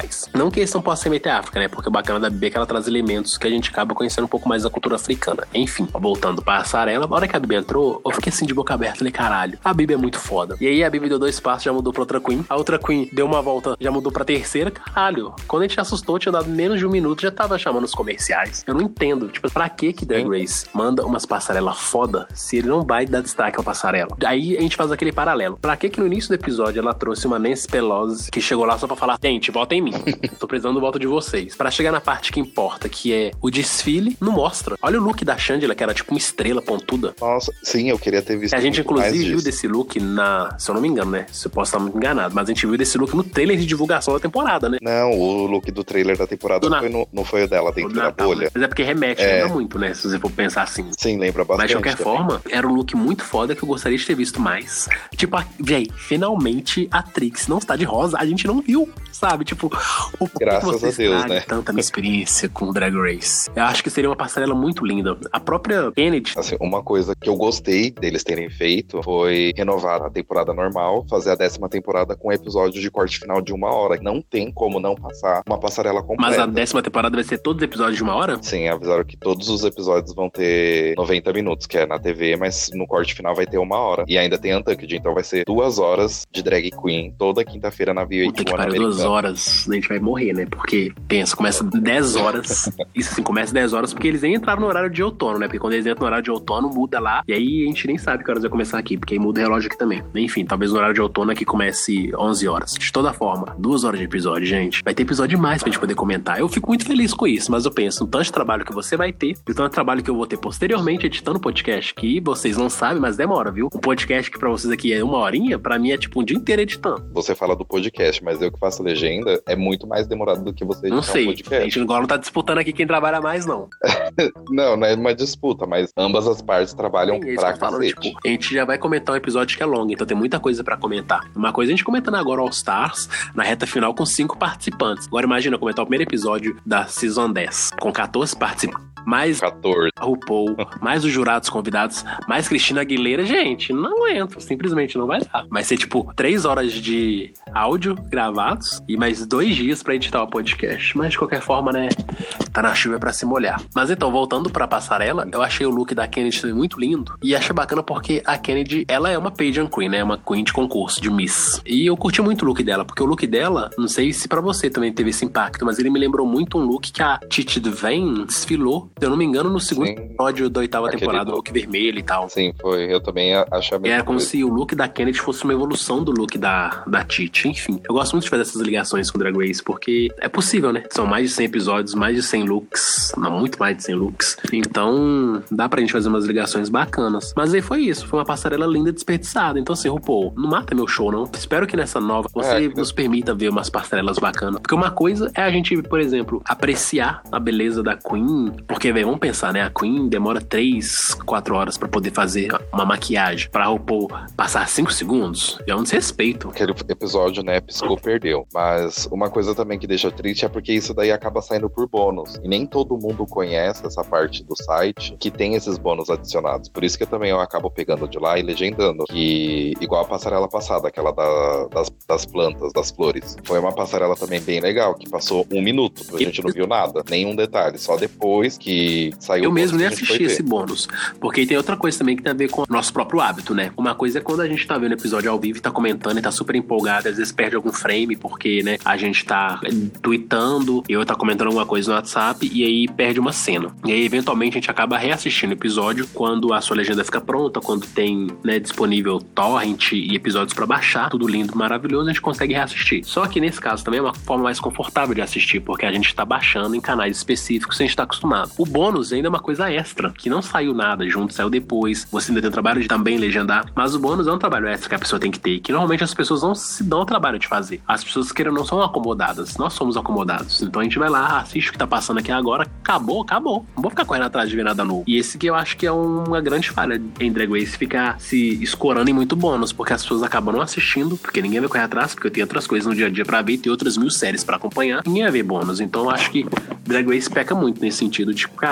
mais. Não que eles não possam remeter à África, né? Porque o bacana da Bibi é que ela traz elementos que a gente acaba conhecendo um pouco mais da cultura africana. Enfim, voltando pra Passarela, na hora que a Bibi entrou, eu fiquei assim de boca aberta. Falei, caralho, a Bibi é muito foda. E aí a Bibi deu dois passos, já mudou pra outra Queen. A outra Queen deu uma volta, já mudou pra terceira. Caralho, quando a gente assustou, tinha dado menos de um minuto, já tava chamando os comerciais. Eu não entendo. Tipo, pra que que Drag Race manda umas passarelas foda se ele não vai dar destaque à passarela? Aí a gente faz aquele paralelo. Pra que que no início do episódio ela trouxe uma Nancy Pelosi que chegou lá só pra falar, gente, vota em mim. Tô precisando do voto de vocês. Pra chegar na parte que importa, que é o desfile, não mostra. Olha o look da Shangela, que era tipo uma estrela pontuda. Nossa, sim, eu queria ter visto. A gente, inclusive, viu desse look na... Se eu não me engano, né? Se eu posso estar muito enganado. Mas a gente viu desse look no trailer de divulgação da temporada, né? Não, o look do trailer da temporada foi no, não foi o dela dentro da bolha. Mas é porque remete, é. lembra muito, né? Se você for pensar assim. Sim, lembra bastante. Mas de qualquer também. forma, era um look muito foda que eu gostaria de ter visto mais. Tipo, a... véi, finalmente a Trix não está de rosa. A gente não viu, sabe? Tipo, o graças a Deus, né? Tanta minha experiência com Drag Race. Eu acho que seria uma passarela muito linda. A própria Kennedy. Assim, uma coisa que eu gostei deles terem feito foi renovar a temporada normal, fazer a décima temporada com episódios de corte final de uma hora. Não tem como não passar uma passarela completa. Mas a décima temporada vai ser todos os episódios de uma hora? Sim, avisaram que todos os episódios vão ter noventa minutos, que é na T V, mas no corte final vai ter uma hora. E ainda tem Untucked, então vai ser duas horas de drag queen toda quinta-feira na V oito. Puta que pariu, duas horas, a gente vai morrer, né? Porque, pensa, começa dez horas. Isso assim, começa dez horas, porque eles nem entraram no horário de outono, né? Porque quando eles entram no horário de outono, muda lá. E aí a gente nem sabe que horas vai começar aqui, porque aí muda o relógio aqui também. Enfim, talvez no horário de outono aqui comece onze horas. De toda forma, duas horas de episódio, gente. Vai ter episódio demais pra gente poder comentar. Eu fico muito feliz com isso, mas eu penso no tanto de trabalho que você vai ter e o tanto de trabalho que eu vou ter posteriormente editando o podcast, que vocês não sabem, mas demora, viu? Um podcast que pra vocês aqui é uma horinha, pra mim é tipo um dia inteiro editando. Você fala do podcast, mas eu que faço legenda, é muito mais demorado do que você editar não sei. um podcast. A gente agora não tá disputando aqui quem trabalha mais, não. Não, não é uma disputa, mas ambas as partes trabalham é pra cacete. Falo, tipo, a gente já vai comentar um episódio que é longo, então tem muita coisa pra comentar. Uma coisa a gente comentando agora All Stars, na reta final com cinco participantes. Agora imagina comentar o primeiro episódio da Season dez, com quatorze participantes. Mais quatorze. A RuPaul, mais os jurados convidados, mais Cristina Aguilera. Gente, não entra, simplesmente não vai dar. Vai ser tipo três horas de áudio gravados e mais dois dias pra editar o podcast. Mas de qualquer forma, né, tá na chuva pra se molhar. Mas então, voltando pra passarela, eu achei o look da Kennedy muito lindo. E achei bacana porque a Kennedy, ela é uma pageant queen, né, uma queen de concurso, de Miss. E eu curti muito o look dela, porque o look dela, não sei se pra você também teve esse impacto, mas ele me lembrou muito um look que a Titi Devane desfilou, se eu não me engano, no segundo Sim. episódio da oitava Aquele temporada, o look vermelho e tal. Sim, foi. Eu também achei a mesma Era como coisa. se o look da Kennedy fosse uma evolução do look da, da Titi. Enfim, eu gosto muito de fazer essas ligações com Drag Race, porque é possível, né? São mais de cem episódios, mais de cem looks, não, muito mais de cem looks. Então, dá pra gente fazer umas ligações bacanas. Mas aí foi isso, foi uma passarela linda desperdiçada. Então, assim, RuPaul, não mata meu show, não. Espero que nessa nova você é, nos permita ver umas passarelas bacanas. Porque uma coisa é a gente, por exemplo, apreciar a beleza da Queen, porque, velho, vamos pensar, né? A Queen demora três, quatro horas pra poder fazer uma maquiagem. Pra RuPaul passar cinco segundos, é um desrespeito. Aquele episódio, né, piscou, perdeu. Mas uma coisa também que deixa triste é porque isso daí acaba saindo por bônus. E nem todo mundo conhece essa parte do site que tem esses bônus adicionados. Por isso que eu também eu acabo pegando de lá e legendando. Que, igual a passarela passada, aquela da, das, das plantas, das flores. Foi uma passarela também bem legal, que passou um minuto. A gente não viu nada, nenhum detalhe. Só depois que saiu eu o mesmo nem assisti esse bônus, porque tem outra coisa também que tem a ver com o nosso próprio hábito, né? Uma coisa é quando a gente tá vendo o episódio ao vivo e tá comentando e tá super empolgado, às vezes perde algum frame, porque, né, a gente tá tweetando e eu tá comentando alguma coisa no WhatsApp e aí perde uma cena. E aí, eventualmente, a gente acaba reassistindo o episódio quando a sua legenda fica pronta, quando tem, né, disponível torrent e episódios pra baixar, tudo lindo, maravilhoso, a gente consegue reassistir. Só que nesse caso também é uma forma mais confortável de assistir, porque a gente tá baixando em canais específicos que a gente tá acostumado. O bônus ainda é uma coisa extra, que não saiu nada junto, saiu depois. Você ainda tem o trabalho de também legendar, mas o bônus é um trabalho extra que a pessoa tem que ter, que normalmente as pessoas não se dão o trabalho de fazer. As pessoas que não são acomodadas, nós somos acomodados. Então a gente vai lá, assiste o que tá passando aqui agora, acabou, acabou. Não vou ficar correndo atrás de ver nada novo. E esse que eu acho que é uma grande falha em Drag Race, ficar se escorando em muito bônus, porque as pessoas acabam não assistindo, porque ninguém vai correr atrás, porque eu tenho outras coisas no dia a dia pra ver, tem outras mil séries pra acompanhar, ninguém vai ver bônus. Então eu acho que Drag Race peca muito nesse sentido de ficar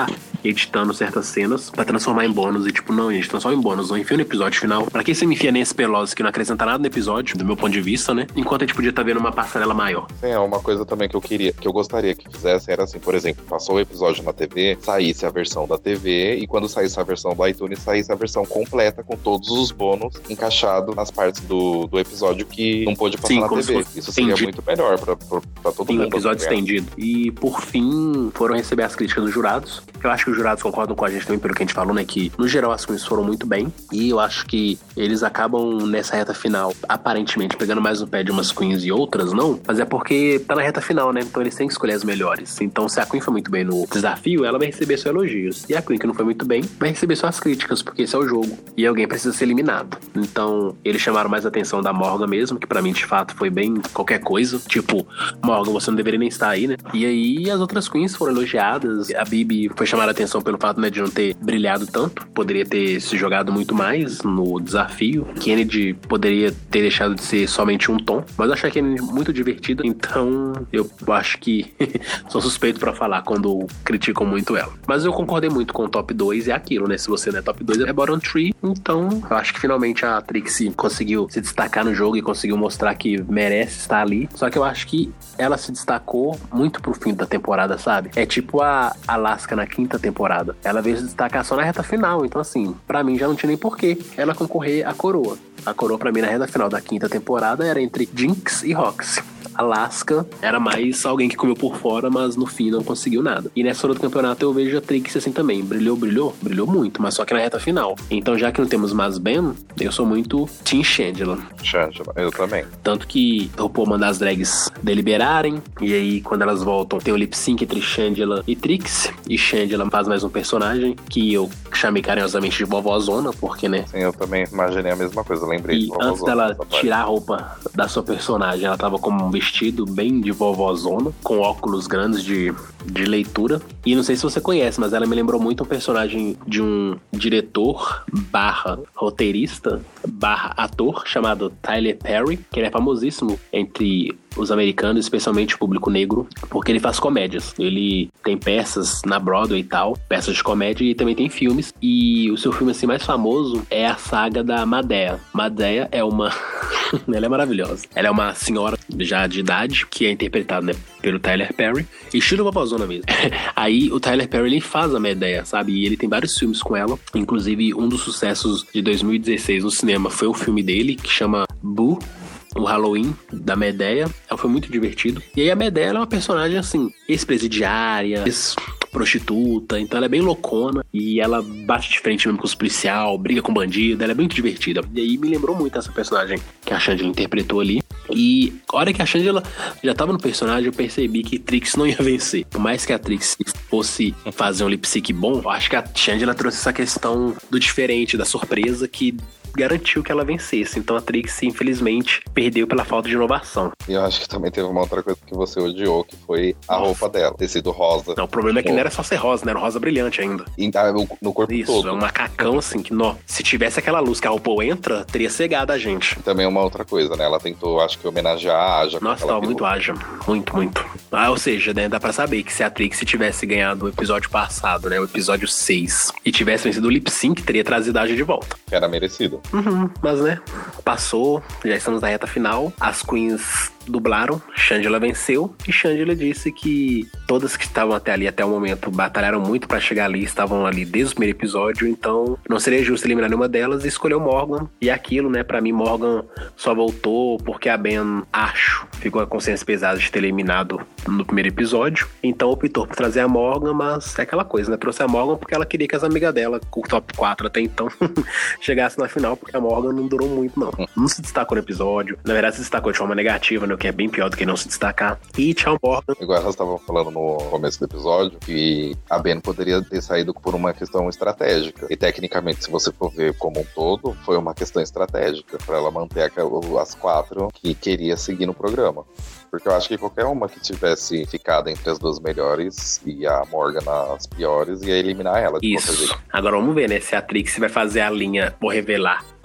editando certas cenas pra transformar em bônus. E tipo, não, gente, transforma em bônus, não enfia no episódio final. Pra que você me enfia nesse Pelosi que não acrescenta nada no episódio, do meu ponto de vista, né? Enquanto a gente podia estar vendo uma passarela maior. Sim, é uma coisa também que eu queria, que eu gostaria que fizesse, era assim, por exemplo, passou o episódio na T V, saísse a versão da T V, e quando saísse a versão do iTunes, saísse a versão completa com todos os bônus encaixados nas partes do, do episódio que não pôde passar Sim, na T V. Isso seria estendido. Muito melhor pra, pra, pra todo Sim, mundo. Um episódio estendido. E, por fim, foram receber as críticas dos jurados. Eu acho que os jurados concordam com a gente também, pelo que a gente falou, né? Que, no geral, as coisas foram muito bem. E eu acho que eles acabam, nessa reta final, aparentemente, pegando mais no pé de umas queens e outras, não. Mas é porque tá na reta final, né? Então eles têm que escolher as melhores. Então, se a Queen foi muito bem no desafio, ela vai receber só elogios. E a Queen, que não foi muito bem, vai receber só as críticas, porque esse é o jogo. E alguém precisa ser eliminado. Então, eles chamaram mais a atenção da Morgan mesmo, que pra mim, de fato, foi bem qualquer coisa. Tipo, Morgan, você não deveria nem estar aí, né? E aí, as outras queens foram elogiadas. A Bibi foi chamada a atenção pelo fato, né, de não ter brilhado tanto. Poderia ter se jogado muito mais no desafio. Kennedy poderia ter deixado de ser somente um tom. Mas eu achei a Kennedy muito divertida. Então, eu acho que sou suspeito pra falar quando criticam muito ela. Mas eu concordei muito com o top dois. É aquilo, né? Se você não é top dois, é bottom três. Então, eu acho que finalmente a Trixie conseguiu se destacar no jogo e conseguiu mostrar que merece estar ali. Só que eu acho que ela se destacou muito pro fim da temporada, sabe? É tipo a Alaska na quinta temporada. Ela veio se destacar só na reta final. Então, assim, pra mim já não tinha nem porquê ela concorrer à coroa. A coroa, pra mim, na reta final da quinta temporada era entre Jinx e Roxy. Alaska era mais alguém que comeu por fora, mas no fim não conseguiu nada. E nessa hora do campeonato eu vejo a Trixie assim também. Brilhou, brilhou? Brilhou muito, mas só que na reta final. Então, já que não temos mais Ben, eu sou muito Team Shangela. Shangela, eu também. Tanto que o RuPaul manda as drags deliberarem, e aí quando elas voltam tem o lip sync entre Shangela e Trixie, e Shangela faz mais um personagem que eu chamei carinhosamente de Vovózona, porque, né? Sim, eu também imaginei a mesma coisa, lembrei e de Vovózona. Antes dela tirar a roupa da sua personagem, ela tava como um vestido bem de vovózona, com óculos grandes de, de leitura. E não sei se você conhece, mas ela me lembrou muito um personagem de um diretor barra roteirista barra ator chamado Tyler Perry, que ele é famosíssimo entre os americanos, especialmente o público negro, porque ele faz comédias. Ele tem peças na Broadway e tal, peças de comédia, e também tem filmes. E o seu filme assim mais famoso é a saga da Madea. Madea é uma... ela é maravilhosa. Ela é uma senhora já de idade, que é interpretada, né, pelo Tyler Perry. Estilo vovózona mesmo. Aí o Tyler Perry, ele faz a Madea, sabe? E ele tem vários filmes com ela. Inclusive, um dos sucessos de dois mil e dezesseis no cinema foi um filme dele, que chama Boo, o Halloween da Medea. Foi muito divertido. E aí a Medea, ela é uma personagem assim, ex-presidiária, ex-prostituta, então ela é bem loucona e ela bate de frente mesmo com os policial, briga com bandido, ela é muito divertida. E aí me lembrou muito essa personagem que a Shangela interpretou ali. E a hora que a Shangela já tava no personagem, eu percebi que Trixie não ia vencer. Por mais que a Trixie fosse fazer um lip sync bom, eu acho que a Shangela trouxe essa questão do diferente, da surpresa, que garantiu que ela vencesse. Então a Trixie, infelizmente, perdeu pela falta de inovação. E eu acho que também teve uma outra coisa que você odiou, que foi a Nossa. roupa dela, tecido rosa. Não, o problema é que não era só ser rosa, né? Era rosa brilhante ainda. E no corpo Isso, todo. Isso, é um macacão assim, que nó. Se tivesse aquela luz que a RuPaul entra, teria cegado a gente. Também uma outra coisa, né? Ela tentou, acho que, homenagear a Aja. Nossa, tava muito Aja. Muito, muito. Ah, ou seja, né, dá pra saber que se a Trixie tivesse ganhado o episódio passado, né? O episódio seis, e tivesse vencido o lip sync, teria trazido a Aja de volta. Era merecido. Uhum, mas, né, passou, já estamos na reta final. As queens dublaram, Shangela venceu, e Shangela disse que todas que estavam até ali, até o momento, batalharam muito pra chegar ali, estavam ali desde o primeiro episódio, então não seria justo eliminar nenhuma delas, e escolheu Morgan. E aquilo, né, pra mim, Morgan só voltou porque a Ben, acho, ficou a consciência pesada de ter eliminado no primeiro episódio, então optou por trazer a Morgan, mas é aquela coisa, né, trouxe a Morgan porque ela queria que as amigas dela, com o top quatro até então, chegassem na final, porque a Morgan não durou muito, não. Não se destacou no episódio, na verdade se destacou de forma negativa, né, o que é bem pior do que não se destacar. E tchau, Morgan. Igual nós estávamos falando no começo do episódio, que a Ben poderia ter saído por uma questão estratégica. E tecnicamente, se você for ver como um todo, foi uma questão estratégica para ela manter as quatro que queria seguir no programa. Porque eu acho que qualquer uma que tivesse ficado entre as duas melhores e a Morgan nas piores, ia eliminar ela de Isso. qualquer jeito. Agora vamos ver, né? Se a Trixie vai fazer a linha, vou revelar,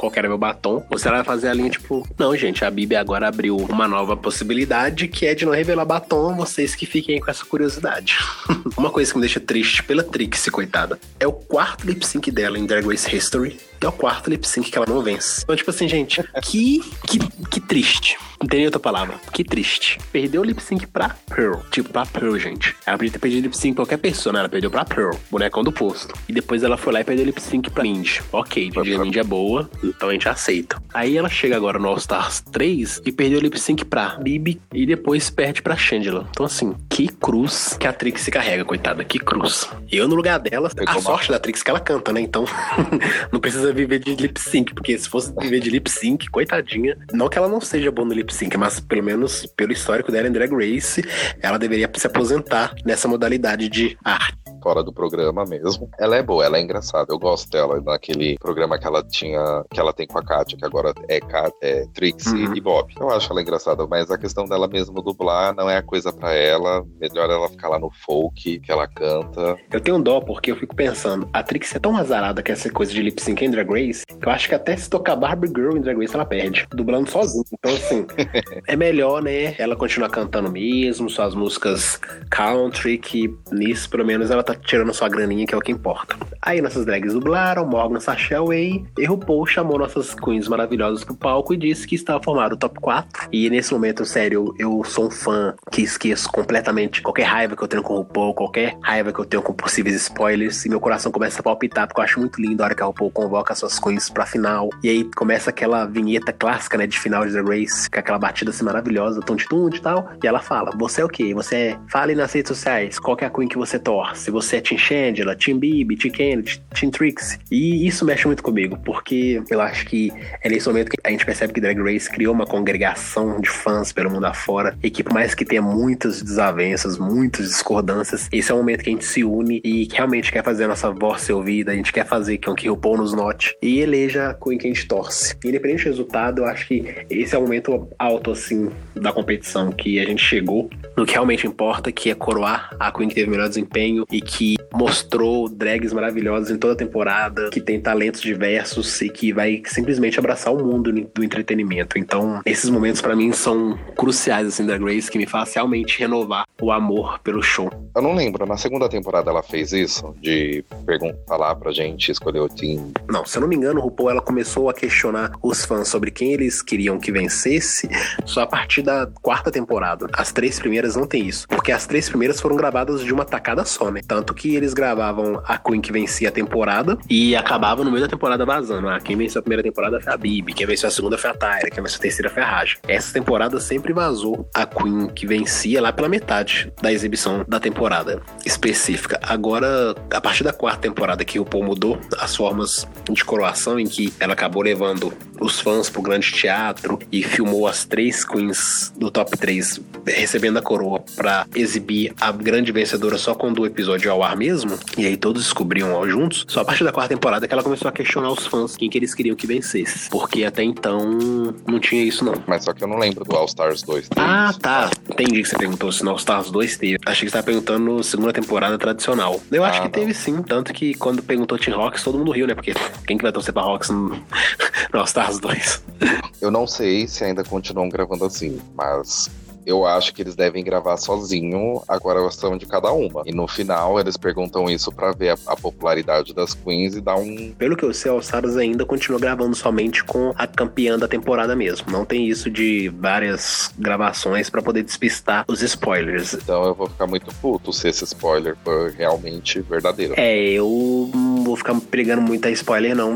qual que era meu batom, ou se ela vai fazer a linha tipo, não, gente, a Bibi agora abriu uma nova possibilidade, que é de não revelar batom, vocês que fiquem com essa curiosidade. Uma coisa que me deixa triste pela Trixie, coitada, é o quarto lip sync dela em Drag Race History, é o quarto lip sync que ela não vence. Então, tipo assim, gente, que, que, que triste. Não tem nem outra palavra. Que triste. Perdeu o lip sync pra Pearl. Tipo, pra Pearl, gente. Ela podia ter perdido lip sync pra qualquer pessoa, né? Ela perdeu pra Pearl, bonecão do posto. E depois ela foi lá e perdeu lip sync pra Mindy. Ok, Mindy, Mindy é boa, então a gente aceita. Aí ela chega agora no All Stars três e perdeu o lip sync pra Bibi e depois perde pra Shangela. Então, assim, que cruz que a Trixie carrega, coitada. Que cruz. Eu, no lugar dela, a sorte da Trixie é que ela canta, né? Então, não precisa viver de lip sync, porque se fosse viver de lip sync, coitadinha, não que ela não seja boa no lip sync, mas pelo menos pelo histórico dela em Drag Race, ela deveria se aposentar nessa modalidade de arte. Fora do programa mesmo. Ela é boa, ela é engraçada. Eu gosto dela naquele programa que ela tinha, que ela tem com a Kátia, que agora é, Kat, é Trixie uhum. e Bob. Eu acho ela engraçada, mas a questão dela mesmo dublar não é a coisa pra ela. Melhor ela ficar lá no folk, que ela canta. Eu tenho dó, porque eu fico pensando, a Trixie é tão azarada que essa coisa de lip sync em Drag Race, que eu acho que até se tocar Barbie Girl em Drag Race ela perde, dublando sozinha. Então, assim, é melhor, né, ela continuar cantando mesmo, suas músicas country, que nisso, pelo menos, ela tá tirando sua graninha, que é o que importa. Aí nossas drags dublaram, Morgan, Sasha Way, e RuPaul chamou nossas queens maravilhosas pro palco e disse que estava formado o top quatro. E nesse momento, sério, eu, eu sou um fã que esqueço completamente qualquer raiva que eu tenho com o RuPaul, qualquer raiva que eu tenho com possíveis spoilers, e meu coração começa a palpitar, porque eu acho muito lindo a hora que a RuPaul convoca suas queens pra final. E aí começa aquela vinheta clássica, né, de final de The Race, com aquela batida assim maravilhosa, tonte-tonte e tal. E ela fala, você é o quê? Você é... Fale nas redes sociais, qual que é a queen que você torce? Você é Team Shangela, Team Bibi, Team Kennedy, Team Trixie. E isso mexe muito comigo, porque eu acho que é nesse momento que a gente percebe que Drag Race criou uma congregação de fãs pelo mundo afora, e que por mais que tenha muitas desavenças, muitas discordâncias, esse é o momento que a gente se une e que realmente quer fazer a nossa voz ser ouvida, a gente quer fazer com que o RuPaul nos note e eleja a queen que a gente torce. Independente do resultado, eu acho que esse é o momento alto, assim, da competição, que a gente chegou no que realmente importa, que é coroar a queen que teve o melhor desempenho e que mostrou drags maravilhosas em toda a temporada, que tem talentos diversos e que vai simplesmente abraçar o mundo do entretenimento. Então, esses momentos pra mim são cruciais, assim, da Grace, que me faz realmente renovar o amor pelo show. Eu não lembro, na segunda temporada ela fez isso? De perguntar lá pra gente escolher o team? Não, se eu não me engano, o RuPaul, ela começou a questionar os fãs sobre quem eles queriam que vencesse só a partir da quarta temporada. As três primeiras não tem isso, porque as três primeiras foram gravadas de uma tacada só, né? Tanto que eles gravavam a Queen que vencia a temporada e acabava no meio da temporada vazando. Ah, quem venceu a primeira temporada foi a Bibi, quem venceu a segunda foi a Tyra, quem venceu a terceira foi a Raja. Essa temporada sempre vazou a Queen que vencia lá pela metade da exibição da temporada específica. Agora, a partir da quarta temporada que o RuPaul mudou as formas de coroação, em que ela acabou levando os fãs pro grande teatro e filmou as três queens do top três recebendo a coroa pra exibir a grande vencedora só quando o episódio é ao ar mesmo, e aí todos descobriam ó, juntos, só a partir da quarta temporada que ela começou a questionar os fãs quem que eles queriam que vencesse, porque até então não tinha isso não. Mas só que eu não lembro do All Stars dois. Ah, isso. Tá. Entendi que você perguntou se no All Stars dois teve. Achei que você tava perguntando segunda temporada tradicional. Eu acho ah, que não. Teve sim, tanto que quando perguntou Team Rox, todo mundo riu, né, porque quem que vai torcer pra Rox no, no All Stars dois? Eu não sei se ainda continuam gravando assim, mas eu acho que eles devem gravar sozinho a gravação de cada uma. E no final eles perguntam isso pra ver a, a popularidade das queens e dar um... Pelo que eu sei, a All Stars ainda continua gravando somente com a campeã da temporada mesmo. Não tem isso de várias gravações pra poder despistar os spoilers. Então eu vou ficar muito puto se esse spoiler for realmente verdadeiro. É, eu não vou ficar pregando muito a spoiler não,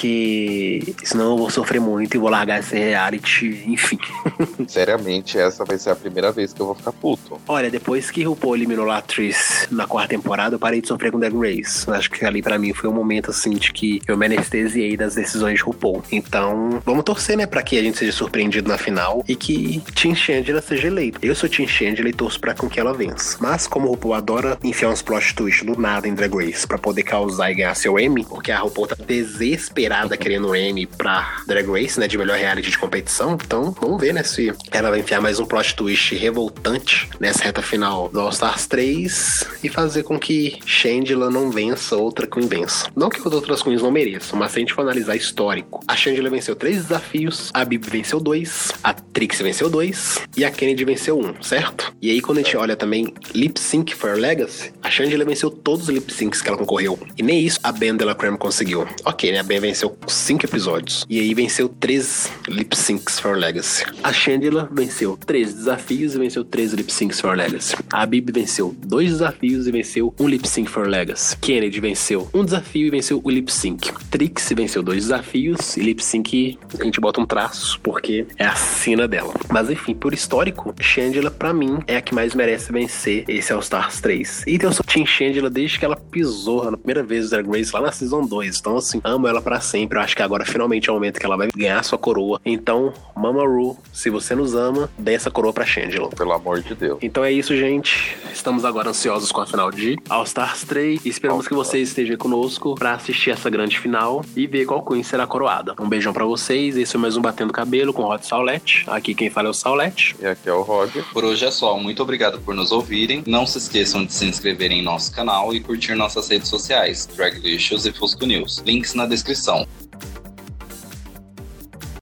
porque senão eu vou sofrer muito e vou largar esse reality, enfim. Seriamente, essa vai ser a primeira vez que eu vou ficar puto. Olha, depois que o RuPaul eliminou a atriz na quarta temporada, eu parei de sofrer com Drag Race. Eu acho que ali pra mim foi um momento assim de que eu me anestesiei das decisões de RuPaul. Então, vamos torcer, né, pra que a gente seja surpreendido na final e que Team Shangela seja eleito. Eu sou Team Shangela e torço pra com que ela vença. Mas como o RuPaul adora enfiar uns plot twists do nada em Drag Race pra poder causar e ganhar ganhar seu Emmy, porque a RuPaul tá desesperada querendo o Emmy pra Drag Race, né, de melhor reality de competição. Então, vamos ver, né, se ela vai enfiar mais um plot twist revoltante nessa reta final do All Stars três e fazer com que Shangela não vença outra Queen vença. Não que as outras Queens não mereçam, mas se a gente for analisar histórico, a Shangela venceu três desafios, a Bibi venceu dois, a Trixie venceu dois e a Kennedy venceu um, certo? E aí, quando a gente olha também Lip Sync for Legacy, a Shangela venceu todos os lip syncs que ela concorreu. E nem isso a Ben Delacreme conseguiu. Ok, né? A Ben venceu cinco episódios. E aí venceu três lip syncs for Legacy. A Shangela venceu três desafios e venceu três lip syncs for Legacy. A Bibi venceu dois desafios e venceu um lip sync for Legacy. Kennedy venceu um desafio e venceu o lip sync. Trixie venceu dois desafios e lip sync a gente bota um traço porque é a sina dela. Mas enfim, por histórico, Shangela pra mim é a que mais merece vencer esse All Stars três. E eu sou Team Shangela desde que ela pisou na primeira vez do Drag Race lá na Season dois. Então assim, amo ela pra sempre. Eu acho que agora finalmente é o momento que ela vai ganhar sua coroa. Então, Mama Ru, se você nos ama, dê essa coroa pra Shangela. Pelo amor de Deus. Então é isso, gente. Estamos agora ansiosos com a final de All Stars três e esperamos que vocês estejam conosco pra assistir essa grande final e ver qual Queen será coroada. Um beijão pra vocês. Esse foi mais um Batendo Cabelo com o Rod Saulete. Aqui quem fala é o Saulete. E aqui é o Rod. Por hoje é só. Muito obrigado por nos ouvirem. Não se esqueçam de se inscreverem em nosso canal e curtir nossas redes sociais, Draglicious e Fusco News. Links na descrição.